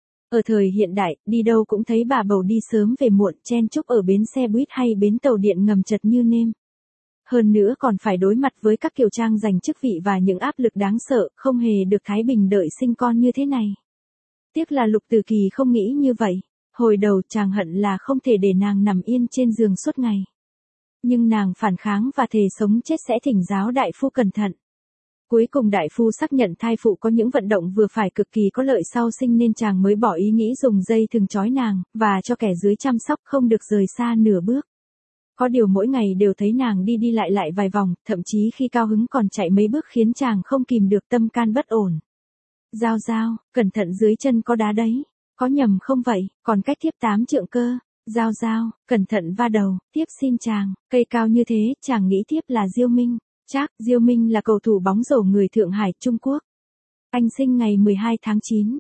Ở thời hiện đại, đi đâu cũng thấy bà bầu đi sớm về muộn, chen chúc ở bến xe buýt hay bến tàu điện ngầm chật như nêm. Hơn nữa còn phải đối mặt với các kiều trang giành chức vị và những áp lực đáng sợ, không hề được thái bình đợi sinh con như thế này. Tiếc là Lục Tử Kỳ không nghĩ như vậy. Hồi đầu chàng hận là không thể để nàng nằm yên trên giường suốt ngày. Nhưng nàng phản kháng và thề sống chết sẽ thỉnh giáo đại phu cẩn thận. Cuối cùng đại phu xác nhận thai phụ có những vận động vừa phải cực kỳ có lợi sau sinh nên chàng mới bỏ ý nghĩ dùng dây thừng trói nàng, và cho kẻ dưới chăm sóc không được rời xa nửa bước. Có điều mỗi ngày đều thấy nàng đi đi lại vài vòng, thậm chí khi cao hứng còn chạy mấy bước khiến chàng không kìm được tâm can bất ổn. Giao giao, cẩn thận dưới chân có đá đấy. Có nhầm không vậy, còn cách thiếp 8 trượng cơ. Giao giao, cẩn thận va đầu, thiếp xin chàng, cây cao như thế, chàng nghĩ thiếp là Diêu Minh. Chắc, Diêu Minh là cầu thủ bóng rổ người Thượng Hải, Trung Quốc. Anh sinh ngày 12 tháng 9,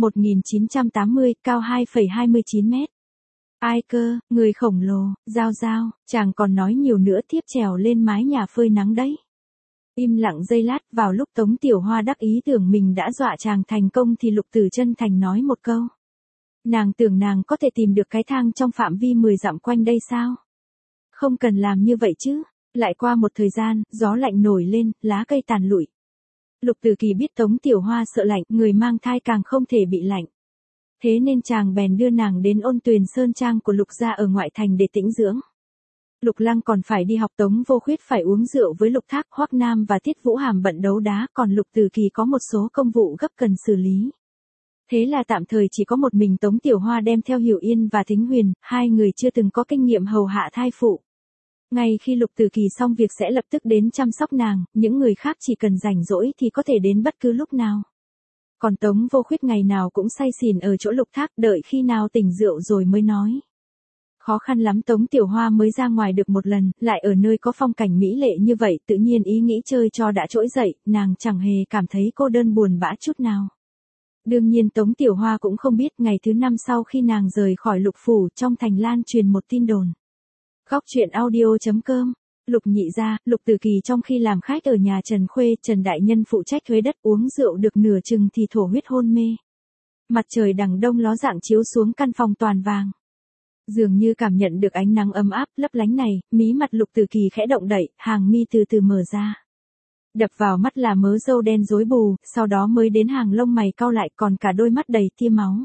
1980, cao 2,29 mét. Ai cơ, người khổng lồ, giao giao, chàng còn nói nhiều nữa, thiếp trèo lên mái nhà phơi nắng đấy. Im lặng giây lát, vào lúc Tống Tiểu Hoa đắc ý tưởng mình đã dọa chàng thành công thì Lục Tử chân thành nói một câu. Nàng tưởng nàng có thể tìm được cái thang trong phạm vi 10 dặm quanh đây sao? Không cần làm như vậy chứ. Lại qua một thời gian, gió lạnh nổi lên, lá cây tàn lụi. Lục Tử Kỳ biết Tống Tiểu Hoa sợ lạnh, người mang thai càng không thể bị lạnh. Thế nên chàng bèn đưa nàng đến Ôn Tuyền Sơn Trang của Lục gia ở ngoại thành để tĩnh dưỡng. Lục Lăng còn phải đi học, Tống Vô Khuyết phải uống rượu với Lục Thác, Hoắc Nam và Tiết Vũ Hàm bận đấu đá, còn Lục Tử Kỳ có một số công vụ gấp cần xử lý. Thế là tạm thời chỉ có một mình Tống Tiểu Hoa đem theo Hiểu Yên và Thính Huyền, hai người chưa từng có kinh nghiệm hầu hạ thai phụ. Ngay khi Lục Tử Kỳ xong việc sẽ lập tức đến chăm sóc nàng, những người khác chỉ cần rảnh rỗi thì có thể đến bất cứ lúc nào. Còn Tống Vô Khuyết ngày nào cũng say xỉn ở chỗ Lục Thác, đợi khi nào tỉnh rượu rồi mới nói. Khó khăn lắm Tống Tiểu Hoa mới ra ngoài được một lần, lại ở nơi có phong cảnh mỹ lệ như vậy, tự nhiên ý nghĩ chơi cho đã trỗi dậy, nàng chẳng hề cảm thấy cô đơn buồn bã chút nào. Đương nhiên Tống Tiểu Hoa cũng không biết ngày thứ 5 sau khi nàng rời khỏi Lục Phủ trong thành lan truyền một tin đồn. Góc truyện audio.com Lục nhị gia, Lục Tử Kỳ trong khi làm khách ở nhà Trần Khuê, Trần Đại Nhân phụ trách thuế đất uống rượu được nửa chừng thì thổ huyết hôn mê. Mặt trời đằng đông ló dạng chiếu xuống căn phòng toàn vàng. Dường như cảm nhận được ánh nắng ấm áp lấp lánh này, mí mặt Lục Tử Kỳ khẽ động đậy, hàng mi từ từ mở ra. Đập vào mắt là mớ râu đen rối bù, sau đó mới đến hàng lông mày cau lại còn cả đôi mắt đầy tia máu.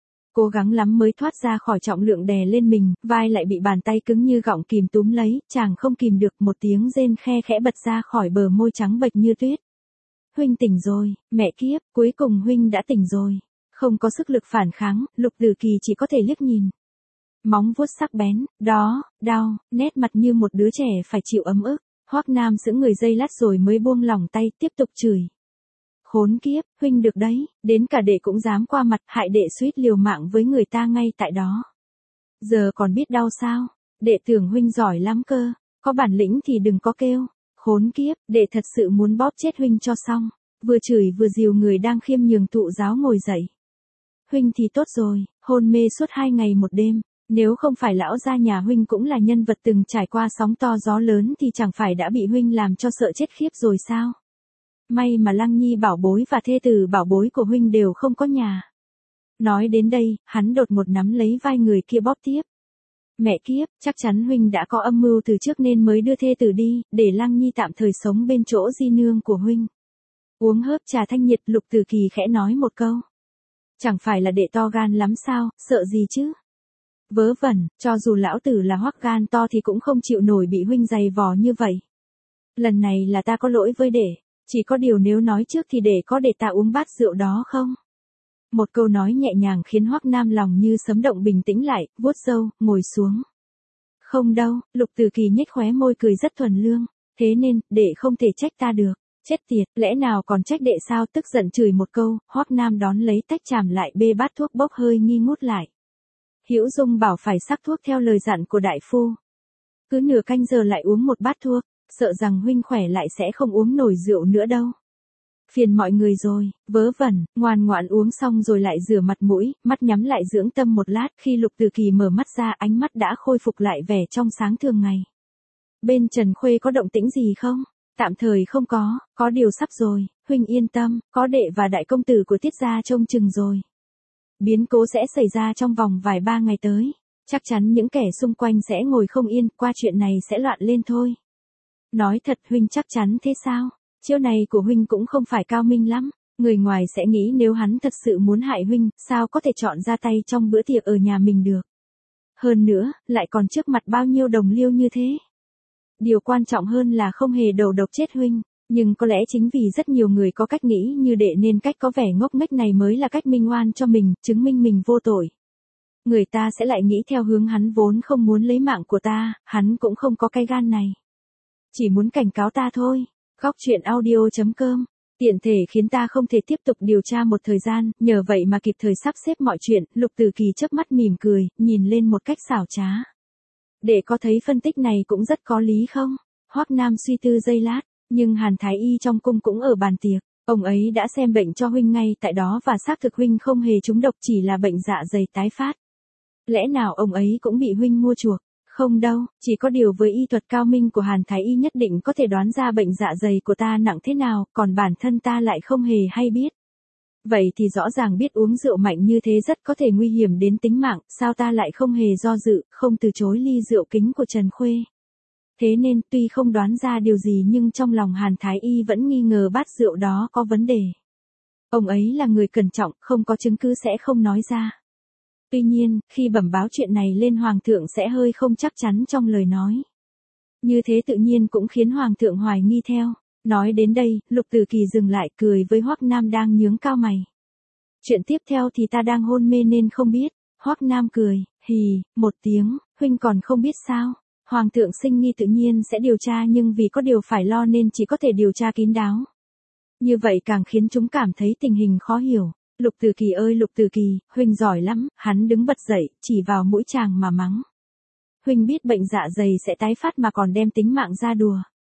Cố gắng lắm mới thoát ra khỏi trọng lượng đè lên mình, vai lại bị bàn tay cứng như gọng kìm túm lấy, chàng không kìm được một tiếng rên khe khẽ bật ra khỏi bờ môi trắng bệch như tuyết. Huynh tỉnh rồi, mẹ kiếp, cuối cùng Huynh đã tỉnh rồi. Không có sức lực phản kháng, Lục Tử Kỳ chỉ có thể liếc nhìn. Móng vuốt sắc bén, đó, đau, nét mặt như một đứa trẻ phải chịu ấm ức. Hoắc Nam sững người giây lát rồi mới buông lỏng tay, tiếp tục chửi. Khốn kiếp, Huynh được đấy, đến cả đệ cũng dám qua mặt, hại đệ suýt liều mạng với người ta ngay tại đó. Giờ còn biết đau sao? Đệ tưởng Huynh giỏi lắm cơ, có bản lĩnh thì đừng có kêu. Khốn kiếp, đệ thật sự muốn bóp chết Huynh cho xong. Vừa chửi vừa dìu người đang khiêm nhường thụ giáo ngồi dậy. Huynh thì tốt rồi, hôn mê suốt 2 ngày 1 đêm. Nếu không phải lão gia nhà Huynh cũng là nhân vật từng trải qua sóng to gió lớn thì chẳng phải đã bị Huynh làm cho sợ chết khiếp rồi sao? May mà Lăng Nhi bảo bối và thê tử bảo bối của Huynh đều không có nhà. Nói đến đây, hắn đột ngột nắm lấy vai người kia bóp tiếp. Mẹ kiếp, chắc chắn Huynh đã có âm mưu từ trước nên mới đưa thê tử đi, để Lăng Nhi tạm thời sống bên chỗ di nương của Huynh. Uống hớp trà thanh nhiệt, Lục Tử Kỳ khẽ nói một câu. Chẳng phải là đệ to gan lắm sao, sợ gì chứ? Vớ vẩn, cho dù lão tử là Hoắc gan to thì cũng không chịu nổi bị Huynh giày vò như vậy. Lần này là ta có lỗi với đệ, chỉ có điều nếu nói trước thì đệ có để ta uống bát rượu đó không? Một câu nói nhẹ nhàng khiến Hoắc Nam lòng như sấm động bình tĩnh lại, vuốt râu, ngồi xuống. Không đâu, Lục Tử Kỳ nhếch khóe môi cười rất thuần lương, thế nên, đệ không thể trách ta được. Chết tiệt, lẽ nào còn trách đệ sao? Tức giận chửi một câu, Hoắc Nam đón lấy tách tràm lại bê bát thuốc bốc hơi nghi ngút lại. Hữu Dung bảo phải sắc thuốc theo lời dặn của đại phu. Cứ nửa canh giờ lại uống một bát thuốc, sợ rằng Huynh khỏe lại sẽ không uống nổi rượu nữa đâu. Phiền mọi người rồi, vớ vẩn, ngoan ngoãn uống xong rồi lại rửa mặt mũi, mắt nhắm lại dưỡng tâm một lát, khi Lục Tử Kỳ mở mắt ra ánh mắt đã khôi phục lại vẻ trong sáng thường ngày. Bên Trần Khuê có động tĩnh gì không? Tạm thời không có điều sắp rồi, Huynh yên tâm, có đệ và đại công tử của Tiết gia trông chừng rồi. Biến cố sẽ xảy ra trong vòng vài 3 ngày tới, chắc chắn những kẻ xung quanh sẽ ngồi không yên, qua chuyện này sẽ loạn lên thôi. Nói thật Huynh chắc chắn thế sao? Chiêu này của Huynh cũng không phải cao minh lắm, người ngoài sẽ nghĩ nếu hắn thật sự muốn hại Huynh, sao có thể chọn ra tay trong bữa tiệc ở nhà mình được. Hơn nữa, lại còn trước mặt bao nhiêu đồng liêu như thế. Điều quan trọng hơn là không hề đầu độc chết Huynh, nhưng có lẽ chính vì rất nhiều người có cách nghĩ như đệ nên cách có vẻ ngốc nghếch này mới là cách minh oan cho mình, chứng minh mình vô tội. Người ta sẽ lại nghĩ theo hướng hắn vốn không muốn lấy mạng của ta, hắn cũng không có cái gan này. Chỉ muốn cảnh cáo ta thôi. Góc truyện audio.com Tiện thể khiến ta không thể tiếp tục điều tra một thời gian, nhờ vậy mà kịp thời sắp xếp mọi chuyện. Lục Tử Kỳ chớp mắt mỉm cười, nhìn lên một cách xảo trá. Để có thấy phân tích này cũng rất có lý không? Hoắc Nam suy tư giây lát, nhưng Hàn Thái Y trong cung cũng ở bàn tiệc. Ông ấy đã xem bệnh cho Huynh ngay tại đó và xác thực Huynh không hề trúng độc, chỉ là bệnh dạ dày tái phát. Lẽ nào ông ấy cũng bị Huynh mua chuộc? Không đâu, chỉ có điều với y thuật cao minh của Hàn Thái Y nhất định có thể đoán ra bệnh dạ dày của ta nặng thế nào, còn bản thân ta lại không hề hay biết. Vậy thì rõ ràng biết uống rượu mạnh như thế rất có thể nguy hiểm đến tính mạng, sao ta lại không hề do dự, không từ chối ly rượu kính của Trần Khuê. Thế nên, tuy không đoán ra điều gì nhưng trong lòng Hàn Thái Y vẫn nghi ngờ bát rượu đó có vấn đề. Ông ấy là người cẩn trọng, không có chứng cứ sẽ không nói ra. Tuy nhiên, khi bẩm báo chuyện này lên Hoàng thượng sẽ hơi không chắc chắn trong lời nói. Như thế tự nhiên cũng khiến Hoàng thượng hoài nghi theo. Nói đến đây, Lục Tử Kỳ dừng lại cười với Hoắc Nam đang nhướng cao mày. Chuyện tiếp theo thì ta đang hôn mê nên không biết. Hoắc Nam cười, hì, một tiếng, Huynh còn không biết sao. Hoàng thượng sinh nghi tự nhiên sẽ điều tra nhưng vì có điều phải lo nên chỉ có thể điều tra kín đáo. Như vậy càng khiến chúng cảm thấy tình hình khó hiểu. Lục Tử Kỳ ơi Lục Tử Kỳ, Huynh giỏi lắm, hắn đứng bật dậy, chỉ vào mũi chàng mà mắng. Huynh biết bệnh dạ dày sẽ tái phát mà còn đem tính mạng ra đùa.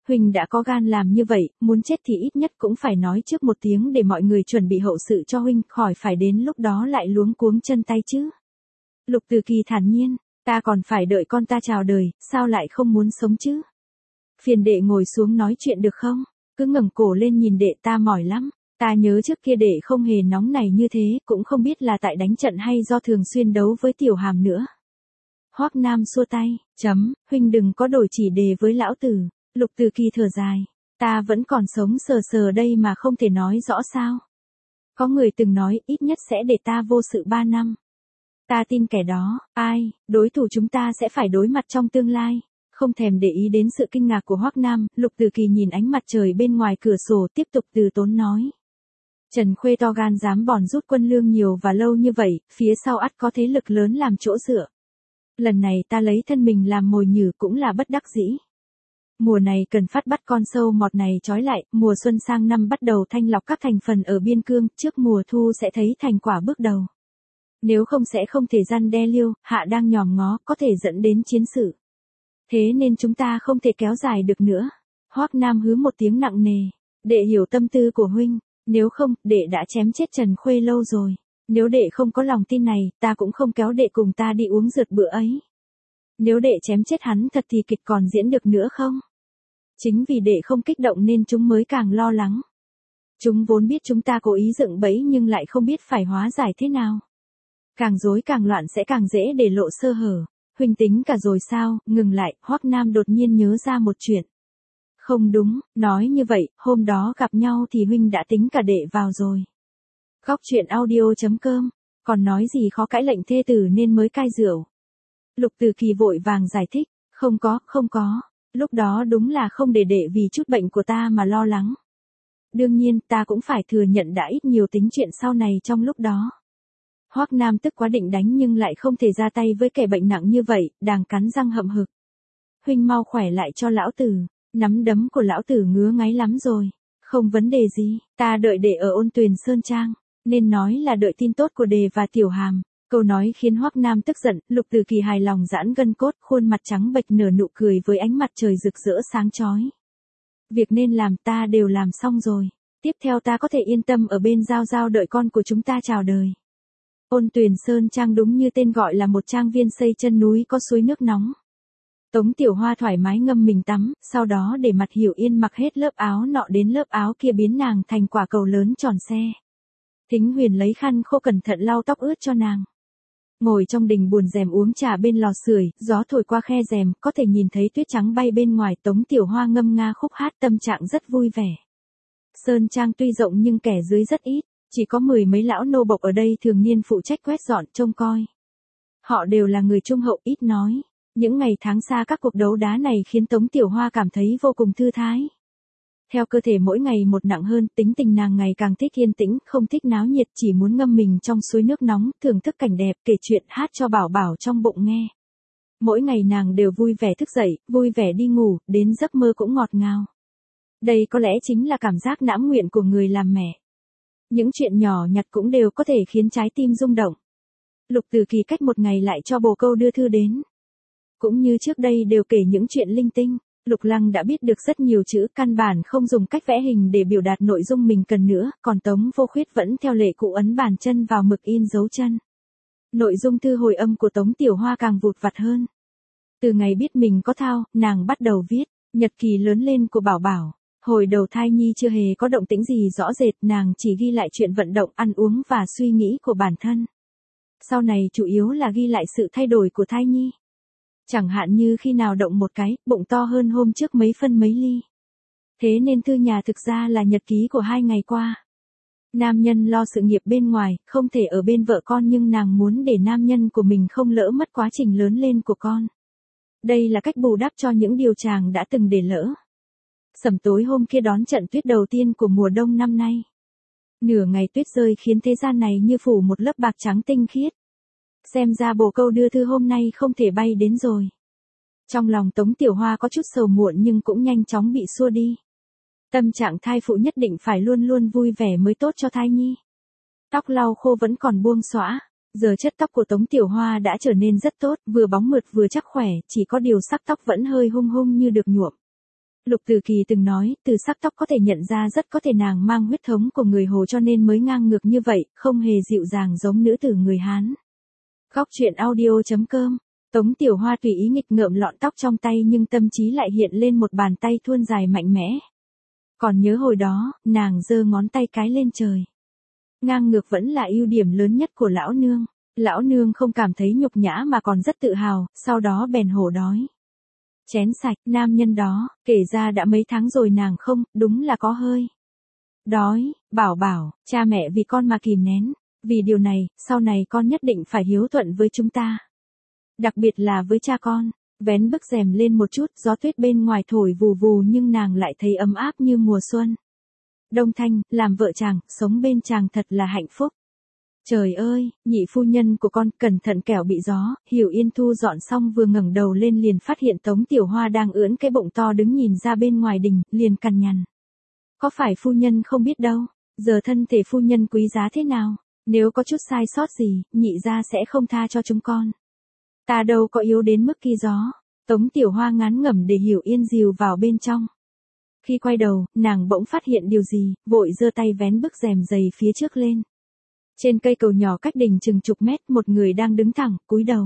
Huynh đã có gan làm như vậy, muốn chết thì ít nhất cũng phải nói trước một tiếng để mọi người chuẩn bị hậu sự cho Huynh, khỏi phải đến lúc đó lại luống cuống chân tay chứ. Lục Từ Kỳ thản nhiên, ta còn phải đợi con ta chào đời, sao lại không muốn sống chứ? Phiền đệ ngồi xuống nói chuyện được không? Cứ ngẩng cổ lên nhìn đệ, ta mỏi lắm. Ta nhớ trước kia đệ không hề nóng này như thế, cũng không biết là tại đánh trận hay do thường xuyên đấu với Tiểu Hàm nữa. Hoắc Nam xua tay, Huynh đừng có đổi chỉ đề với lão tử. Lục Từ Kỳ thở dài, ta vẫn còn sống sờ sờ đây mà không thể nói rõ sao. Có người từng nói ít nhất sẽ để ta vô sự 3 năm. Ta tin kẻ đó, ai, đối thủ chúng ta sẽ phải đối mặt trong tương lai. Không thèm để ý đến sự kinh ngạc của Hoắc Nam, Lục Từ Kỳ nhìn ánh mặt trời bên ngoài cửa sổ tiếp tục từ tốn nói. Trần Khuê to gan dám bòn rút quân lương nhiều và lâu như vậy, phía sau ắt có thế lực lớn làm chỗ dựa. Lần này ta lấy thân mình làm mồi nhử cũng là bất đắc dĩ. Mùa này cần phát bắt con sâu mọt này trói lại, mùa xuân sang năm bắt đầu thanh lọc các thành phần ở biên cương, trước mùa thu sẽ thấy thành quả bước đầu. Nếu không sẽ không thể răn đe Liêu, Hạ đang nhòm ngó, có thể dẫn đến chiến sự. Thế nên chúng ta không thể kéo dài được nữa. Hoắc Nam hứ một tiếng nặng nề. Đệ hiểu tâm tư của Huynh, nếu không, đệ đã chém chết Trần Khuê lâu rồi. Nếu đệ không có lòng tin này, ta cũng không kéo đệ cùng ta đi uống rượt bữa ấy. Nếu đệ chém chết hắn thật thì kịch còn diễn được nữa không? Chính vì đệ không kích động nên chúng mới càng lo lắng. Chúng vốn biết chúng ta cố ý dựng bẫy nhưng lại không biết phải hóa giải thế nào. Càng rối càng loạn sẽ càng dễ để lộ sơ hở. Huynh tính cả rồi sao? Ngừng lại, Hoắc Nam đột nhiên nhớ ra một chuyện. Không đúng, nói như vậy, hôm đó gặp nhau thì Huynh đã tính cả đệ vào rồi. Góc truyện audio.com, còn nói gì khó cãi lệnh thê tử nên mới cai rượu. Lục Từ Kỳ vội vàng giải thích, không có, lúc đó đúng là không để đệ vì chút bệnh của ta mà lo lắng. Đương nhiên ta cũng phải thừa nhận đã ít nhiều tính chuyện sau này trong lúc đó. Hoắc Nam tức quá định đánh nhưng lại không thể ra tay với kẻ bệnh nặng như vậy, đàng cắn răng hậm hực. Huynh mau khỏe lại cho lão tử, nắm đấm của lão tử ngứa ngáy lắm rồi. Không vấn đề gì, ta đợi đệ ở Ôn Tuyền Sơn Trang, nên nói là đợi tin tốt của Đề và Tiểu Hàm. Câu nói khiến Hoắc Nam tức giận, Lục Từ Kỳ hài lòng giãn gân cốt, khuôn mặt trắng bệch nở nụ cười với ánh mặt trời rực rỡ sáng chói. Việc nên làm ta đều làm xong rồi, tiếp theo ta có thể yên tâm ở bên Giao Giao đợi con của chúng ta chào đời. Ôn Tuyền Sơn Trang đúng như tên gọi là một trang viên xây chân núi có suối nước nóng. Tống Tiểu Hoa thoải mái ngâm mình tắm, sau đó để mặt Hiểu Yên mặc hết lớp áo nọ đến lớp áo kia biến nàng thành quả cầu lớn tròn xe. Thính Huyền lấy khăn khô cẩn thận lau tóc ướt cho nàng. Ngồi trong đình buồn rèm uống trà bên lò sưởi, gió thổi qua khe rèm, có thể nhìn thấy tuyết trắng bay bên ngoài. Tống Tiểu Hoa ngâm nga khúc hát, tâm trạng rất vui vẻ. Sơn Trang tuy rộng nhưng kẻ dưới rất ít, chỉ có 10 mấy lão nô bộc ở đây thường niên phụ trách quét dọn trông coi. Họ đều là người trung hậu ít nói. Những ngày tháng xa các cuộc đấu đá này khiến Tống Tiểu Hoa cảm thấy vô cùng thư thái. Theo cơ thể mỗi ngày một nặng hơn, tính tình nàng ngày càng thích yên tĩnh, không thích náo nhiệt, chỉ muốn ngâm mình trong suối nước nóng, thưởng thức cảnh đẹp, kể chuyện hát cho Bảo Bảo trong bụng nghe. Mỗi ngày nàng đều vui vẻ thức dậy, vui vẻ đi ngủ, đến giấc mơ cũng ngọt ngào. Đây có lẽ chính là cảm giác mãn nguyện của người làm mẹ. Những chuyện nhỏ nhặt cũng đều có thể khiến trái tim rung động. Lục Từ Kỳ cách một ngày lại cho bồ câu đưa thư đến. Cũng như trước đây đều kể những chuyện linh tinh. Lục Lăng đã biết được rất nhiều chữ, căn bản không dùng cách vẽ hình để biểu đạt nội dung mình cần nữa, còn Tống Vô Khuyết vẫn theo lệ cũ ấn bàn chân vào mực in dấu chân. Nội dung thư hồi âm của Tống Tiểu Hoa càng vụt vặt hơn. Từ ngày biết mình có thao, nàng bắt đầu viết nhật kỳ lớn lên của Bảo Bảo. Hồi đầu thai nhi chưa hề có động tĩnh gì rõ rệt, nàng chỉ ghi lại chuyện vận động, ăn uống và suy nghĩ của bản thân. Sau này chủ yếu là ghi lại sự thay đổi của thai nhi. Chẳng hạn như khi nào động một cái, bụng to hơn hôm trước mấy phân mấy ly. Thế nên thư nhà thực ra là nhật ký của 2 ngày qua. Nam nhân lo sự nghiệp bên ngoài, không thể ở bên vợ con nhưng nàng muốn để nam nhân của mình không lỡ mất quá trình lớn lên của con. Đây là cách bù đắp cho những điều chàng đã từng để lỡ. Sẩm tối hôm kia đón trận tuyết đầu tiên của mùa đông năm nay. Nửa ngày tuyết rơi khiến thế gian này như phủ một lớp bạc trắng tinh khiết. Xem ra bồ câu đưa thư hôm nay không thể bay đến rồi. Trong lòng Tống Tiểu Hoa có chút sầu muộn nhưng cũng nhanh chóng bị xua đi. Tâm trạng thai phụ nhất định phải luôn luôn vui vẻ mới tốt cho thai nhi. Tóc lau khô vẫn còn buông xõa. Giờ chất tóc của Tống Tiểu Hoa đã trở nên rất tốt, vừa bóng mượt vừa chắc khỏe, chỉ có điều sắc tóc vẫn hơi hung hung như được nhuộm. Lục Tử Kỳ từng nói, từ sắc tóc có thể nhận ra rất có thể nàng mang huyết thống của người Hồ cho nên mới ngang ngược như vậy, không hề dịu dàng giống nữ tử người Hán. Góc truyện audio.com. Tống Tiểu Hoa tùy ý nghịch ngợm lọn tóc trong tay nhưng tâm trí lại hiện lên một bàn tay thuôn dài mạnh mẽ. Còn nhớ hồi đó, nàng giơ ngón tay cái lên trời. Ngang ngược vẫn là ưu điểm lớn nhất của lão nương. Lão nương không cảm thấy nhục nhã mà còn rất tự hào, sau đó bèn hổ đói. Chén sạch, nam nhân đó, kể ra đã mấy tháng rồi nàng không, đúng là có hơi. Đói, bảo, cha mẹ vì con mà kìm nén. Vì điều này, sau này con nhất định phải hiếu thuận với chúng ta. Đặc biệt là với cha con. Vén bức rèm lên một chút, gió tuyết bên ngoài thổi vù vù nhưng nàng lại thấy ấm áp như mùa xuân. Đông Thanh, làm vợ chàng, sống bên chàng thật là hạnh phúc. Trời ơi, nhị phu nhân của con, cẩn thận kẻo bị gió. Hiểu Yên thu dọn xong vừa ngẩng đầu lên liền phát hiện Tống Tiểu Hoa đang ưỡn cái bụng to đứng nhìn ra bên ngoài đình, liền cằn nhằn. Có phải phu nhân không biết đâu, giờ thân thể phu nhân quý giá thế nào, nếu có chút sai sót gì, nhị gia sẽ không tha cho chúng con. Ta đâu có yếu đến mức kia gió. Tống Tiểu Hoa ngán ngẩm để Hiểu Yên dìu vào bên trong. Khi quay đầu, nàng bỗng phát hiện điều gì, vội giơ tay vén bức rèm dày phía trước lên. Trên cây cầu nhỏ cách đình chừng chục mét, một người đang đứng thẳng, cúi đầu.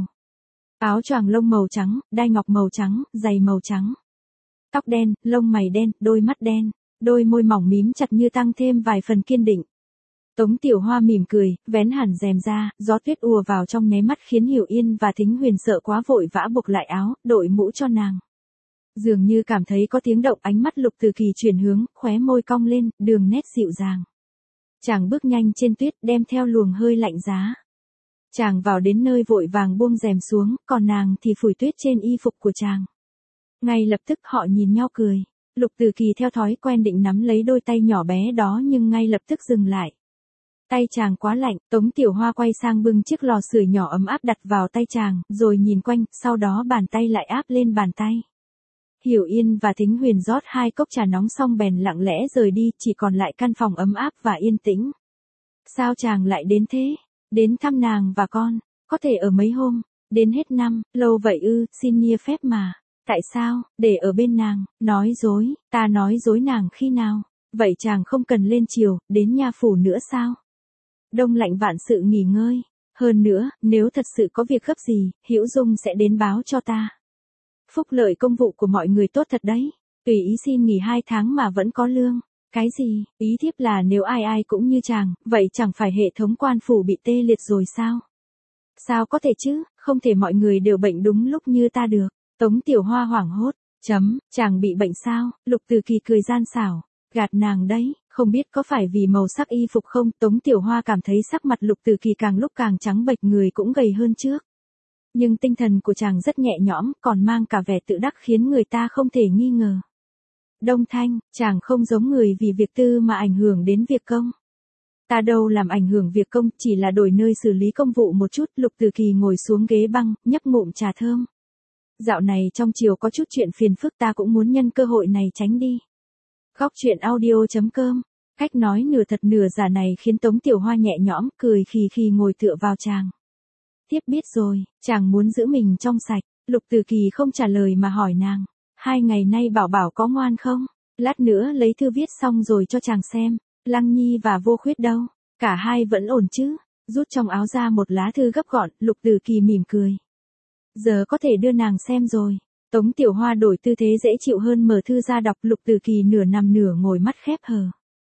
Áo choàng lông màu trắng, đai ngọc màu trắng, giày màu trắng. Tóc đen, lông mày đen, đôi mắt đen, đôi môi mỏng mím chặt như tăng thêm vài phần kiên định. Tống Tiểu Hoa mỉm cười, vén hẳn rèm ra, gió tuyết ùa vào trong nháy mắt khiến Hiểu Yên và Thính Huyền sợ quá vội vã buộc lại áo, đội mũ cho nàng. Dường như cảm thấy có tiếng động, ánh mắt Lục Tử Kỳ chuyển hướng, khóe môi cong lên, đường nét dịu dàng. Chàng bước nhanh trên tuyết đem theo luồng hơi lạnh giá. Chàng vào đến nơi vội vàng buông rèm xuống, còn nàng thì phủi tuyết trên y phục của chàng. Ngay lập tức họ nhìn nhau cười. Lục Tử Kỳ theo thói quen định nắm lấy đôi tay nhỏ bé đó nhưng ngay lập tức dừng lại. Tay chàng quá lạnh, Tống Tiểu Hoa quay sang bưng chiếc lò sưởi nhỏ ấm áp đặt vào tay chàng, rồi nhìn quanh, sau đó bàn tay lại áp lên bàn tay. Hiểu Yên và Thính Huyền rót 2 cốc trà nóng xong bèn lặng lẽ rời đi, chỉ còn lại căn phòng ấm áp và yên tĩnh. Sao chàng lại đến thế? Đến thăm nàng và con, có thể ở mấy hôm, đến hết năm, lâu vậy ư, xin nia phép mà. Tại sao, để ở bên nàng, nói dối, ta nói dối nàng khi nào? Vậy chàng không cần lên triều, đến nha phủ nữa sao? Đông Lạnh vạn sự nghỉ ngơi. Hơn nữa, nếu thật sự có việc gấp gì, Hữu Dung sẽ đến báo cho ta. Phúc lợi công vụ của mọi người tốt thật đấy. Tùy ý xin nghỉ 2 tháng mà vẫn có lương. Cái gì, ý thiếp là nếu ai ai cũng như chàng, vậy chẳng phải hệ thống quan phủ bị tê liệt rồi sao? Sao có thể chứ, không thể mọi người đều bệnh đúng lúc như ta được. Tống Tiểu Hoa hoảng hốt. Chàng bị bệnh sao? Lục Tử Kỳ cười gian xảo. Gạt nàng đấy, không biết có phải vì màu sắc y phục không? Tống Tiểu Hoa cảm thấy sắc mặt Lục Tử Kỳ càng lúc càng trắng bệch, người cũng gầy hơn trước. Nhưng tinh thần của chàng rất nhẹ nhõm, còn mang cả vẻ tự đắc khiến người ta không thể nghi ngờ. Đông Thanh, chàng không giống người vì việc tư mà ảnh hưởng đến việc công. Ta đâu làm ảnh hưởng việc công, chỉ là đổi nơi xử lý công vụ một chút. Lục Tử Kỳ ngồi xuống ghế băng, nhấp ngụm trà thơm. Dạo này trong chiều có chút chuyện phiền phức, ta cũng muốn nhân cơ hội này tránh đi. Góc truyện audio.com. Cách nói nửa thật nửa giả này khiến Tống Tiểu Hoa nhẹ nhõm, cười khì khì ngồi tựa vào chàng. Tiếp biết rồi, chàng muốn giữ mình trong sạch. Lục Tử Kỳ không trả lời mà hỏi nàng. 2 ngày nay Bảo Bảo có ngoan không? Lát nữa lấy thư viết xong rồi cho chàng xem. Lăng Nhi và Vô Khuyết đâu? Cả hai vẫn ổn chứ? Rút trong áo ra một lá thư gấp gọn, Lục Tử Kỳ mỉm cười. Giờ có thể đưa nàng xem rồi. Tống Tiểu Hoa đổi tư thế dễ chịu hơn mở thư ra đọc. Lục Tử Kỳ nửa nằm nửa ngồi mắt khép hờ.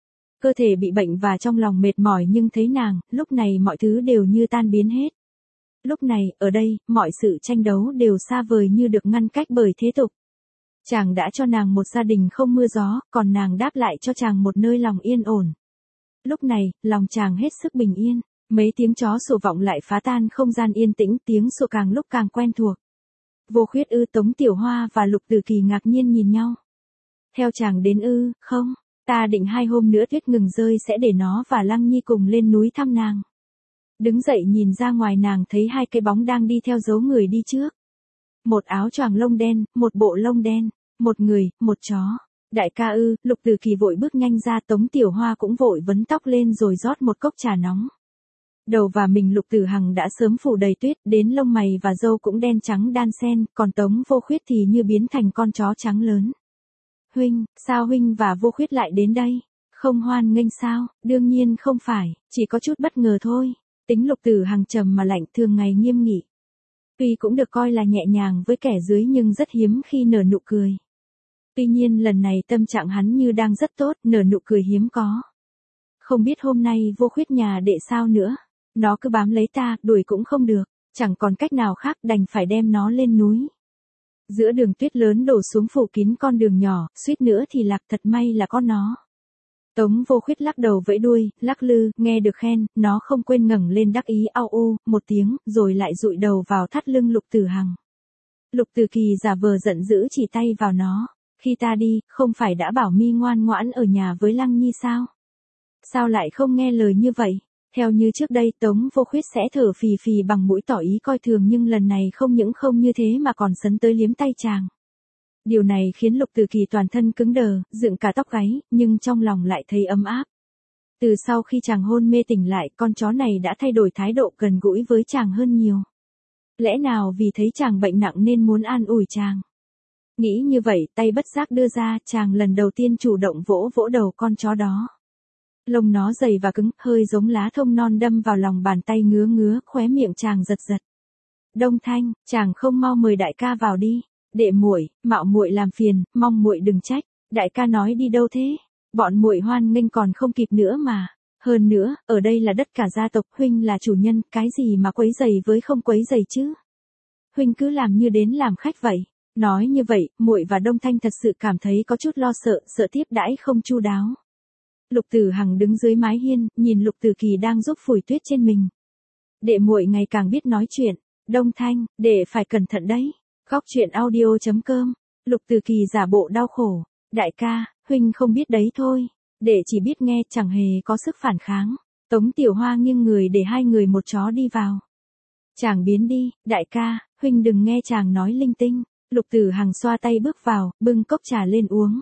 Cơ thể bị bệnh và trong lòng mệt mỏi nhưng thấy nàng, lúc này mọi thứ đều như tan biến hết. Lúc này, ở đây, mọi sự tranh đấu đều xa vời như được ngăn cách bởi thế tục. Chàng đã cho nàng một gia đình không mưa gió, còn nàng đáp lại cho chàng một nơi lòng yên ổn. Lúc này, lòng chàng hết sức bình yên. Mấy tiếng chó sủa vọng lại phá tan không gian yên tĩnh, tiếng sủa càng lúc càng quen thuộc. Vô Khuyết ư? Tống Tiểu Hoa và Lục Tử Kỳ ngạc nhiên nhìn nhau. Theo chàng đến ư? Không, ta định 2 hôm nữa tuyết ngừng rơi sẽ để nó và Lăng Nhi cùng lên núi thăm nàng. Đứng dậy nhìn ra ngoài, nàng thấy 2 cái bóng đang đi theo dấu người đi trước. Một áo choàng lông đen, một bộ lông đen, một người, một chó. Đại ca ư? Lục Tử Kỳ vội bước nhanh ra, Tống Tiểu Hoa cũng vội vấn tóc lên rồi rót một cốc trà nóng. Đầu và mình Lục Tử Hằng đã sớm phủ đầy tuyết, đến lông mày và râu cũng đen trắng đan xen, còn Tống Vô Khuyết thì như biến thành con chó trắng lớn. Huynh, sao Huynh và Vô Khuyết lại đến đây? Không hoan nghênh sao? Đương nhiên không phải, chỉ có chút bất ngờ thôi. Tính Lục Tử Hằng trầm mà lạnh, thường ngày nghiêm nghị. Tuy cũng được coi là nhẹ nhàng với kẻ dưới nhưng rất hiếm khi nở nụ cười. Tuy nhiên lần này tâm trạng hắn như đang rất tốt, nở nụ cười hiếm có. Không biết hôm nay Vô Khuyết nhà đệ sao nữa. Nó cứ bám lấy ta, đuổi cũng không được. Chẳng còn cách nào khác, đành phải đem nó lên núi. Giữa đường tuyết lớn đổ xuống phủ kín con đường nhỏ, suýt nữa thì lạc, thật may là có nó. Tống Vô Khuyết lắc đầu vẫy đuôi, lắc lư, nghe được khen, nó không quên ngẩng lên đắc ý au u, một tiếng, rồi lại dụi đầu vào thắt lưng Lục Tử Hằng. Lục Tử Kỳ giả vờ giận dữ chỉ tay vào nó. Khi ta đi, không phải đã bảo mi ngoan ngoãn ở nhà với Lăng Nhi sao? Sao lại không nghe lời như vậy? Theo như trước đây Tống Vô Khuyết sẽ thở phì phì bằng mũi tỏ ý coi thường, nhưng lần này không những không như thế mà còn sấn tới liếm tay chàng. Điều này khiến Lục Tử Kỳ toàn thân cứng đờ, dựng cả tóc gáy, nhưng trong lòng lại thấy ấm áp. Từ sau khi chàng hôn mê tỉnh lại, con chó này đã thay đổi thái độ gần gũi với chàng hơn nhiều. Lẽ nào vì thấy chàng bệnh nặng nên muốn an ủi chàng? Nghĩ như vậy, tay bất giác đưa ra, chàng lần đầu tiên chủ động vỗ vỗ đầu con chó đó. Lông nó dày và cứng, hơi giống lá thông non đâm vào lòng bàn tay ngứa ngứa, khóe miệng chàng giật giật. Đông Thanh, chàng không mau mời đại ca vào đi. Đệ muội, mạo muội làm phiền, mong muội đừng trách. Đại ca nói đi đâu thế? Bọn muội hoan nghênh còn không kịp nữa mà. Hơn nữa, ở đây là đất cả gia tộc, Huynh là chủ nhân, cái gì mà quấy rầy với không quấy rầy chứ? Huynh cứ làm như đến làm khách vậy. Nói như vậy, muội và Đông Thanh thật sự cảm thấy có chút lo sợ, sợ tiếp đãi không chu đáo. Lục Tử Hằng đứng dưới mái hiên, nhìn Lục Tử Kỳ đang giúp phủi tuyết trên mình. Đệ muội ngày càng biết nói chuyện. Đông Thanh, đệ phải cẩn thận đấy. Góc truyện audio.com. Lục Tử Kỳ giả bộ đau khổ. Đại ca, Huynh không biết đấy thôi. Đệ chỉ biết nghe, chẳng hề có sức phản kháng. Tống Tiểu Hoa nghiêng người để hai người một chó đi vào. Chàng biến đi, đại ca, Huynh đừng nghe chàng nói linh tinh. Lục Tử Hằng xoa tay bước vào, bưng cốc trà lên uống.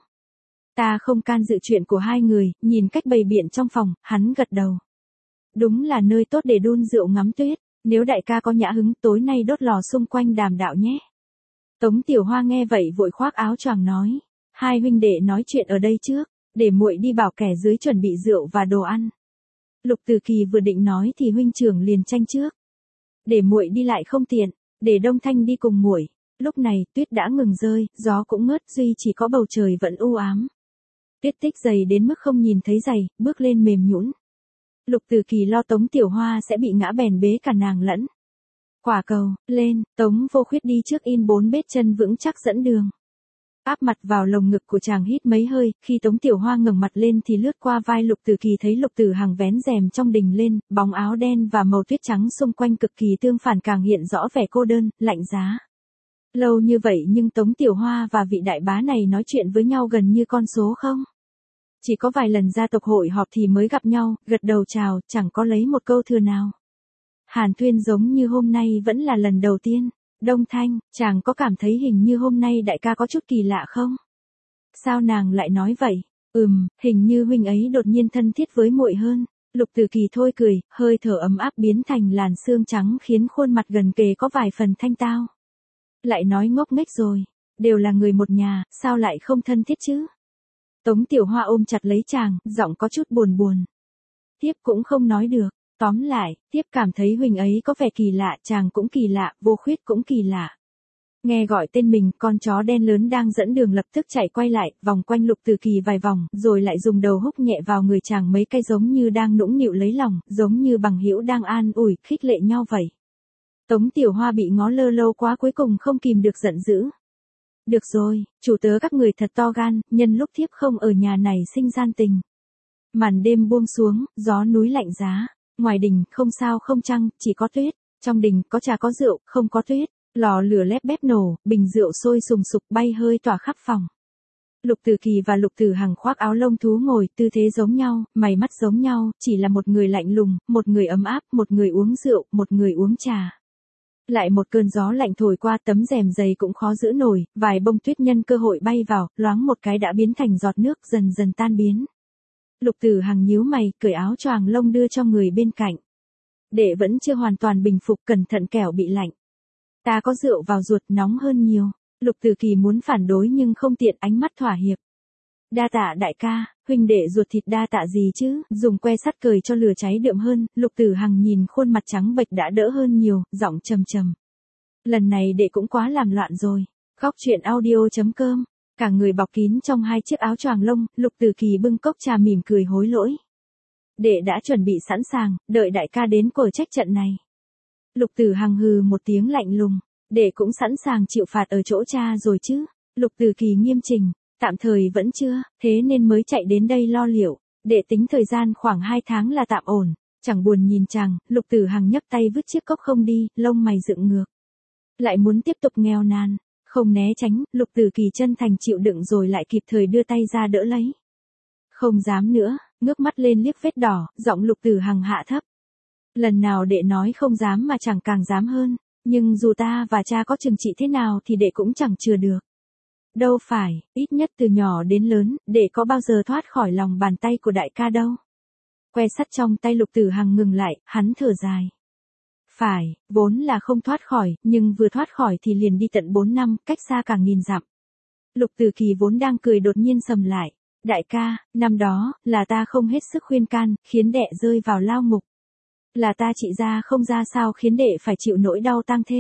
Ta không can dự chuyện của hai người, nhìn cách bày biện trong phòng, hắn gật đầu. Đúng là nơi tốt để đun rượu ngắm tuyết, nếu đại ca có nhã hứng tối nay đốt lò xung quanh đàm đạo nhé. Tống Tiểu Hoa nghe vậy vội khoác áo choàng nói. Hai huynh đệ nói chuyện ở đây trước, để muội đi bảo kẻ dưới chuẩn bị rượu và đồ ăn. Lục Tử Kỳ vừa định nói thì huynh trưởng liền tranh trước. Để muội đi lại không tiện, để Đông Thanh đi cùng muội. Lúc này tuyết đã ngừng rơi, gió cũng ngớt, duy chỉ có bầu trời vẫn u ám. Tuyết tích dày đến mức không nhìn thấy giày, bước lên mềm nhũn. Lục Tử Kỳ lo Tống Tiểu Hoa sẽ bị ngã bèn bế cả nàng lẫn. Quả cầu, lên, Tống Vô Khuyết đi trước in 4 vết chân vững chắc dẫn đường. Áp mặt vào lồng ngực của chàng hít mấy hơi, khi Tống Tiểu Hoa ngẩng mặt lên thì lướt qua vai Lục Tử Kỳ thấy Lục Tử Hằng vén rèm trong đình lên, bóng áo đen và màu tuyết trắng xung quanh cực kỳ tương phản càng hiện rõ vẻ cô đơn, lạnh giá. Lâu như vậy nhưng Tống Tiểu Hoa và vị đại bá này nói chuyện với nhau gần như con số không. Chỉ có vài lần gia tộc hội họp thì mới gặp nhau, gật đầu chào, chẳng có lấy một câu thừa nào. Hàn Tuyên giống như hôm nay vẫn là lần đầu tiên. Đông Thanh, chàng có cảm thấy hình như hôm nay đại ca có chút kỳ lạ không? Sao nàng lại nói vậy? Hình như huynh ấy đột nhiên thân thiết với muội hơn. Lục Tử Kỳ thôi cười, hơi thở ấm áp biến thành làn sương trắng khiến khuôn mặt gần kề có vài phần thanh tao. Lại nói ngốc nghếch rồi, đều là người một nhà, sao lại không thân thiết chứ? Tống Tiểu Hoa ôm chặt lấy chàng, giọng có chút buồn buồn. Tiếp cũng không nói được, tóm lại, Tiếp cảm thấy huynh ấy có vẻ kỳ lạ, chàng cũng kỳ lạ, Vô Khuyết cũng kỳ lạ. Nghe gọi tên mình, con chó đen lớn đang dẫn đường lập tức chạy quay lại, vòng quanh Lục Tử Kỳ vài vòng, rồi lại dùng đầu húc nhẹ vào người chàng mấy cái giống như đang nũng nịu lấy lòng, giống như bằng hữu đang an ủi, khích lệ nhau vậy. Tống Tiểu Hoa bị ngó lơ lâu quá cuối cùng không kìm được giận dữ. Được rồi, chủ tớ các người thật to gan, nhân lúc Thiếp không ở nhà này sinh gian tình. Màn đêm buông xuống, gió núi lạnh giá, ngoài đình không sao không trăng, chỉ có tuyết, trong đình có trà có rượu, không có tuyết, lò lửa lép bép nổ, bình rượu sôi sùng sục bay hơi tỏa khắp phòng. Lục Tử Kỳ và Lục Tử Hằng khoác áo lông thú ngồi, tư thế giống nhau, mày mắt giống nhau, chỉ là một người lạnh lùng, một người ấm áp, một người uống rượu, một người uống trà. Lại một cơn gió lạnh thổi qua, tấm rèm dày cũng khó giữ nổi, vài bông tuyết nhân cơ hội bay vào, loáng một cái đã biến thành giọt nước dần dần tan biến. Lục Tử Hằng nhíu mày, cởi áo choàng lông đưa cho người bên cạnh. Đệ vẫn chưa hoàn toàn bình phục, cẩn thận kẻo bị lạnh. Ta có rượu vào ruột nóng hơn nhiều. Lục Tử Kỳ muốn phản đối nhưng không tiện, ánh mắt thỏa hiệp. Đa tạ đại ca, huynh đệ ruột thịt đa tạ gì chứ, dùng que sắt cười cho lửa cháy đượm hơn, Lục Tử Hằng nhìn khuôn mặt trắng bệch đã đỡ hơn nhiều, giọng trầm trầm. Lần này đệ cũng quá làm loạn rồi. Góc truyện audio.com, cả người bọc kín trong hai chiếc áo choàng lông, Lục Tử Kỳ bưng cốc trà mỉm cười hối lỗi. Đệ đã chuẩn bị sẵn sàng, đợi đại ca đến cổi trách trận này. Lục Tử Hằng hừ một tiếng lạnh lùng, đệ cũng sẵn sàng chịu phạt ở chỗ cha rồi chứ. Lục Tử Kỳ nghiêm chỉnh, tạm thời vẫn chưa, thế nên mới chạy đến đây lo liệu. Đệ tính thời gian khoảng 2 tháng là tạm ổn, chẳng buồn nhìn chàng, Lục Tử Hằng nhấc tay vứt chiếc cốc không đi, lông mày dựng ngược. Lại muốn tiếp tục nghèo nàn, không né tránh, Lục Tử Kỳ chân thành chịu đựng rồi lại kịp thời đưa tay ra đỡ lấy. Không dám nữa, ngước mắt lên liếc vết đỏ, giọng Lục Tử Hằng hạ thấp. Lần nào đệ nói không dám mà chẳng càng dám hơn, nhưng dù ta và cha có trừng trị thế nào thì đệ cũng chẳng chừa được. Đâu phải, ít nhất từ nhỏ đến lớn, đệ có bao giờ thoát khỏi lòng bàn tay của đại ca đâu. Que sắt trong tay Lục Tử Hằng ngừng lại, hắn thở dài. Phải, vốn là không thoát khỏi, nhưng vừa thoát khỏi thì liền đi tận 4 năm, cách xa cả nghìn dặm. Lục Tử Kỳ vốn đang cười đột nhiên sầm lại. Đại ca, năm đó, là ta không hết sức khuyên can, khiến đệ rơi vào lao ngục. Là ta trị ra không ra sao khiến đệ phải chịu nỗi đau tang thê.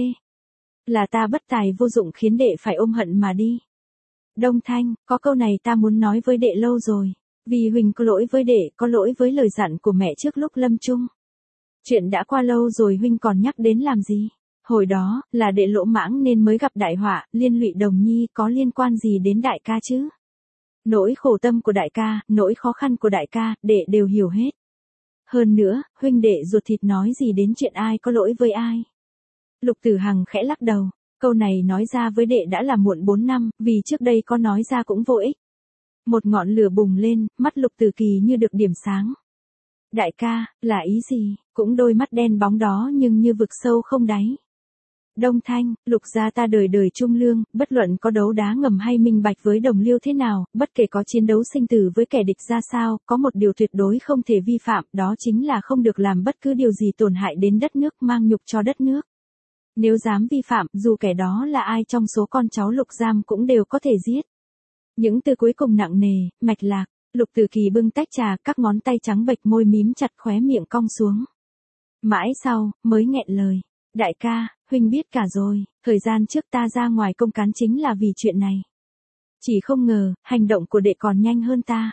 Là ta bất tài vô dụng khiến đệ phải ôm hận mà đi. Đông Thanh, có câu này ta muốn nói với đệ lâu rồi. Vì huỳnh có lỗi với đệ, có lỗi với lời dặn của mẹ trước lúc lâm chung. Chuyện đã qua lâu rồi huynh còn nhắc đến làm gì? Hồi đó, là đệ lỗ mãng nên mới gặp đại họa, liên lụy Đồng Nhi, có liên quan gì đến đại ca chứ? Nỗi khổ tâm của đại ca, nỗi khó khăn của đại ca, đệ đều hiểu hết. Hơn nữa, huynh đệ ruột thịt nói gì đến chuyện ai có lỗi với ai? Lục Tử Hằng khẽ lắc đầu, câu này nói ra với đệ đã là muộn 4 năm, vì trước đây có nói ra cũng vô ích. Một ngọn lửa bùng lên, mắt Lục Tử Kỳ như được điểm sáng. Đại ca, là ý gì? Cũng đôi mắt đen bóng đó nhưng như vực sâu không đáy. Đông Thanh, Lục gia ta đời đời trung lương, bất luận có đấu đá ngầm hay minh bạch với đồng liêu thế nào, bất kể có chiến đấu sinh tử với kẻ địch ra sao, có một điều tuyệt đối không thể vi phạm, đó chính là không được làm bất cứ điều gì tổn hại đến đất nước, mang nhục cho đất nước. Nếu dám vi phạm, dù kẻ đó là ai trong số con cháu Lục Giam cũng đều có thể giết. Những từ cuối cùng nặng nề, mạch lạc. Lục Tử Kỳ bưng tách trà, các ngón tay trắng bệch môi mím chặt, khóe miệng cong xuống. Mãi sau, mới nghẹn lời. Đại ca, huynh biết cả rồi, thời gian trước ta ra ngoài công cán chính là vì chuyện này. Chỉ không ngờ, hành động của đệ còn nhanh hơn ta.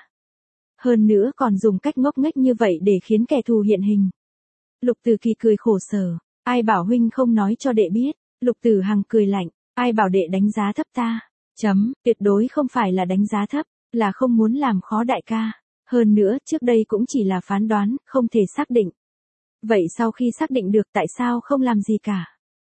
Hơn nữa còn dùng cách ngốc nghếch như vậy để khiến kẻ thù hiện hình. Lục Tử Kỳ cười khổ sở. Ai bảo huynh không nói cho đệ biết. Lục Tử Hằng cười lạnh. Ai bảo đệ đánh giá thấp ta. Tuyệt đối không phải là đánh giá thấp. Là không muốn làm khó đại ca. Hơn nữa, trước đây cũng chỉ là phán đoán, không thể xác định. Vậy sau khi xác định được tại sao không làm gì cả?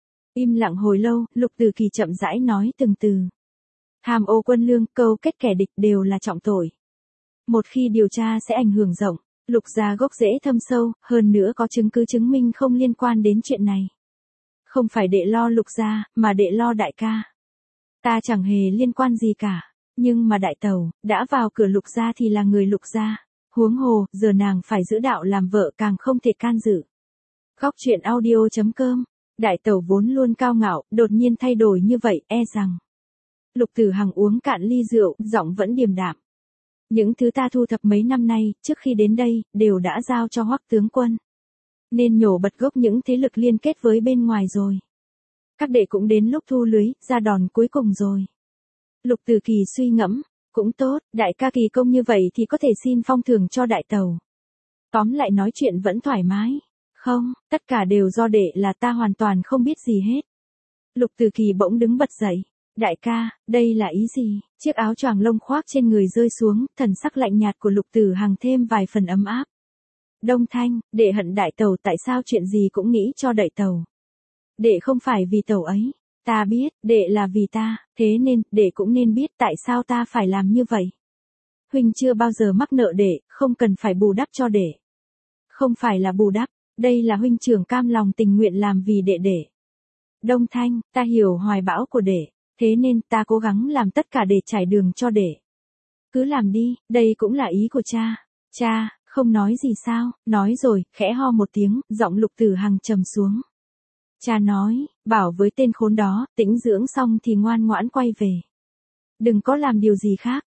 Im lặng hồi lâu, Lục Tử Kỳ chậm rãi nói từng từ. Tham ô quân lương, câu kết kẻ địch đều là trọng tội. Một khi điều tra sẽ ảnh hưởng rộng, Lục gia gốc rễ thâm sâu, hơn nữa có chứng cứ chứng minh không liên quan đến chuyện này. Không phải đệ lo Lục gia, mà đệ lo đại ca. Ta chẳng hề liên quan gì cả. Nhưng mà đại tẩu, đã vào cửa Lục gia thì là người Lục gia. Huống hồ, giờ nàng phải giữ đạo làm vợ càng không thể can dự. Góc truyện audio.com, đại tẩu vốn luôn cao ngạo, đột nhiên thay đổi như vậy, e rằng. Lục Tử Hằng uống cạn ly rượu, giọng vẫn điềm đạm. Những thứ ta thu thập mấy năm nay, trước khi đến đây, đều đã giao cho Hoắc tướng quân. Nên nhổ bật gốc những thế lực liên kết với bên ngoài rồi. Các đệ cũng đến lúc thu lưới, ra đòn cuối cùng rồi. Lục Tử Kỳ suy ngẫm, cũng tốt, đại ca kỳ công như vậy thì có thể xin phong thưởng cho đại tẩu. Tóm lại nói chuyện vẫn thoải mái. Không, tất cả đều do đệ, là ta hoàn toàn không biết gì hết. Lục Tử Kỳ bỗng đứng bật dậy. Đại ca, đây là ý gì? Chiếc áo choàng lông khoác trên người rơi xuống, thần sắc lạnh nhạt của Lục Tử Hằng thêm vài phần ấm áp. Đông Thanh, đệ hận đại tẩu, tại sao chuyện gì cũng nghĩ cho đại tẩu? Đệ không phải vì tẩu ấy. Ta biết, đệ là vì ta, thế nên, đệ cũng nên biết tại sao ta phải làm như vậy. Huynh chưa bao giờ mắc nợ đệ, không cần phải bù đắp cho đệ. Không phải là bù đắp, đây là huynh trưởng cam lòng tình nguyện làm vì đệ. Đông Thanh, ta hiểu hoài bão của đệ, thế nên ta cố gắng làm tất cả để trải đường cho đệ. Cứ làm đi, đây cũng là ý của cha. Cha, không nói gì sao? Nói rồi, khẽ ho một tiếng, giọng Lục Tử Hằng trầm xuống. Cha nói, bảo với tên khốn đó, tĩnh dưỡng xong thì ngoan ngoãn quay về. Đừng có làm điều gì khác,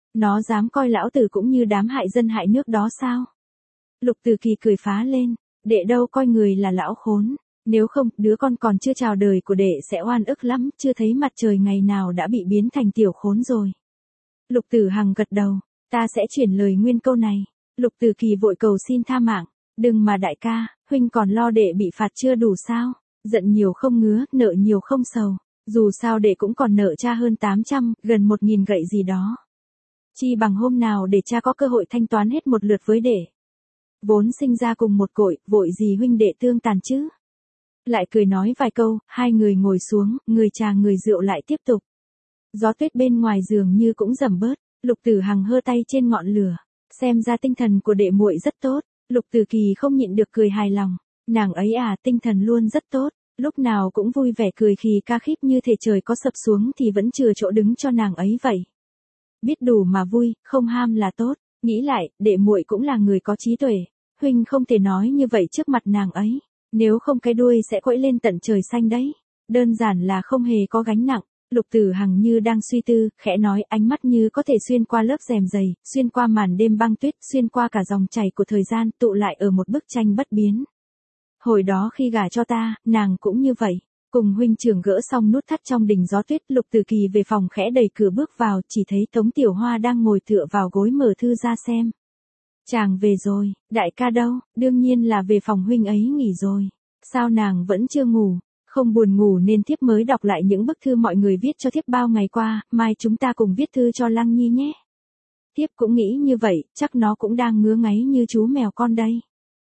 Nó dám coi lão tử cũng như đám hại dân hại nước đó sao? Lục Từ Kỳ cười phá lên, đệ đâu coi người là lão khốn, nếu không, đứa con còn chưa chào đời của đệ sẽ oan ức lắm, chưa thấy mặt trời ngày nào đã bị biến thành tiểu khốn rồi. Lục Tử Hằng gật đầu, ta sẽ chuyển lời nguyên câu này. Lục Từ Kỳ vội cầu xin tha mạng, đừng mà đại ca, huynh còn lo đệ bị phạt chưa đủ sao? Giận nhiều không ngứa, nợ nhiều không sầu, dù sao đệ cũng còn nợ cha hơn 800, gần 1000 gậy gì đó. Chi bằng hôm nào để cha có cơ hội thanh toán hết một lượt với đệ. Vốn sinh ra cùng một cội, vội gì huynh đệ tương tàn chứ? Lại cười nói vài câu, hai người ngồi xuống, người trà người rượu lại tiếp tục. Gió tuyết bên ngoài giường như cũng dầm bớt, Lục Tử Hằng hơ tay trên ngọn lửa, xem ra tinh thần của đệ muội rất tốt. Lục Từ Kỳ không nhịn được cười hài lòng, nàng ấy à, tinh thần luôn rất tốt, lúc nào cũng vui vẻ cười khì ca khích như thể trời có sập xuống thì vẫn chừa chỗ đứng cho nàng ấy vậy. Biết đủ mà vui, không ham là tốt, nghĩ lại, đệ muội cũng là người có trí tuệ, huynh không thể nói như vậy trước mặt nàng ấy, nếu không cái đuôi sẽ quẫy lên tận trời xanh đấy. Đơn giản là không hề có gánh nặng. Lục Tử Hằng như đang suy tư, khẽ nói, ánh mắt như có thể xuyên qua lớp rèm dày, xuyên qua màn đêm băng tuyết, xuyên qua cả dòng chảy của thời gian, tụ lại ở một bức tranh bất biến. Hồi đó khi gả cho ta, nàng cũng như vậy. Cùng huynh trưởng gỡ xong nút thắt trong đình gió tuyết, Lục Từ Kỳ về phòng khẽ đẩy cửa bước vào, chỉ thấy Tống Tiểu Hoa đang ngồi tựa vào gối mở thư ra xem. Chàng về rồi, đại ca đâu? Đương nhiên là về phòng huynh ấy nghỉ rồi. Sao nàng vẫn chưa ngủ? Không buồn ngủ nên thiếp mới đọc lại những bức thư mọi người viết cho thiếp bao ngày qua, mai chúng ta cùng viết thư cho Lăng Nhi nhé. Thiếp cũng nghĩ như vậy, chắc nó cũng đang ngứa ngáy như chú mèo con đây.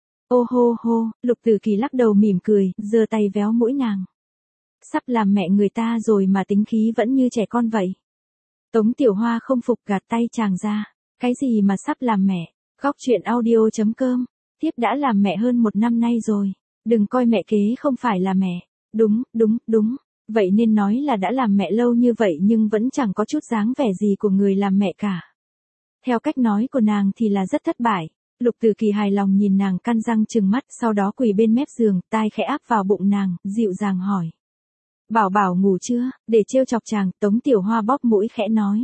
Ô hô hô, Lục Từ Kỳ lắc đầu mỉm cười, giơ tay véo mũi nàng. Sắp làm mẹ người ta rồi mà tính khí vẫn như trẻ con vậy. Tống Tiểu Hoa không phục gạt tay chàng ra. Cái gì mà sắp làm mẹ? Góc truyện audio.com. Thiếp đã làm mẹ hơn 1 năm nay rồi. Đừng coi mẹ kế không phải là mẹ. Đúng. Vậy nên nói là đã làm mẹ lâu như vậy nhưng vẫn chẳng có chút dáng vẻ gì của người làm mẹ cả. Theo cách nói của nàng thì là rất thất bại. Lục Từ Kỳ hài lòng nhìn nàng căn răng trừng mắt, sau đó quỳ bên mép giường, tai khẽ áp vào bụng nàng, dịu dàng hỏi. Bảo Bảo ngủ chưa? Để trêu chọc chàng, Tống Tiểu Hoa bóp mũi khẽ nói.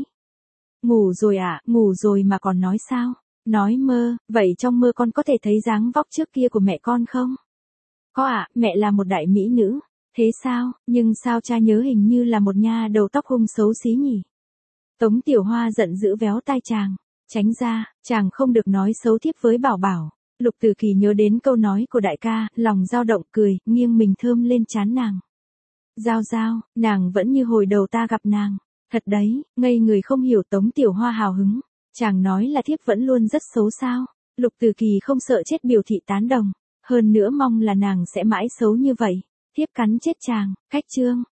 Ngủ rồi ạ, ngủ rồi mà còn nói sao? Nói mơ, vậy trong mơ con có thể thấy dáng vóc trước kia của mẹ con không? Có ạ, mẹ là một đại mỹ nữ. Thế sao, nhưng sao cha nhớ hình như là một nha đầu tóc hung xấu xí nhỉ? Tống Tiểu Hoa giận dữ véo tai chàng. Tránh ra, chàng không được nói xấu thiếp với Bảo Bảo. Lục Từ Kỳ nhớ đến câu nói của đại ca, lòng dao động cười, nghiêng mình thơm lên trán nàng. Giao, nàng vẫn như hồi đầu ta gặp nàng. Thật đấy, ngây người không hiểu. Tống Tiểu Hoa hào hứng. Chàng nói là thiếp vẫn luôn rất xấu sao? Lục Từ Kỳ không sợ chết biểu thị tán đồng. Hơn nữa mong là nàng sẽ mãi xấu như vậy. Thiếp cắn chết chàng. Khách chương.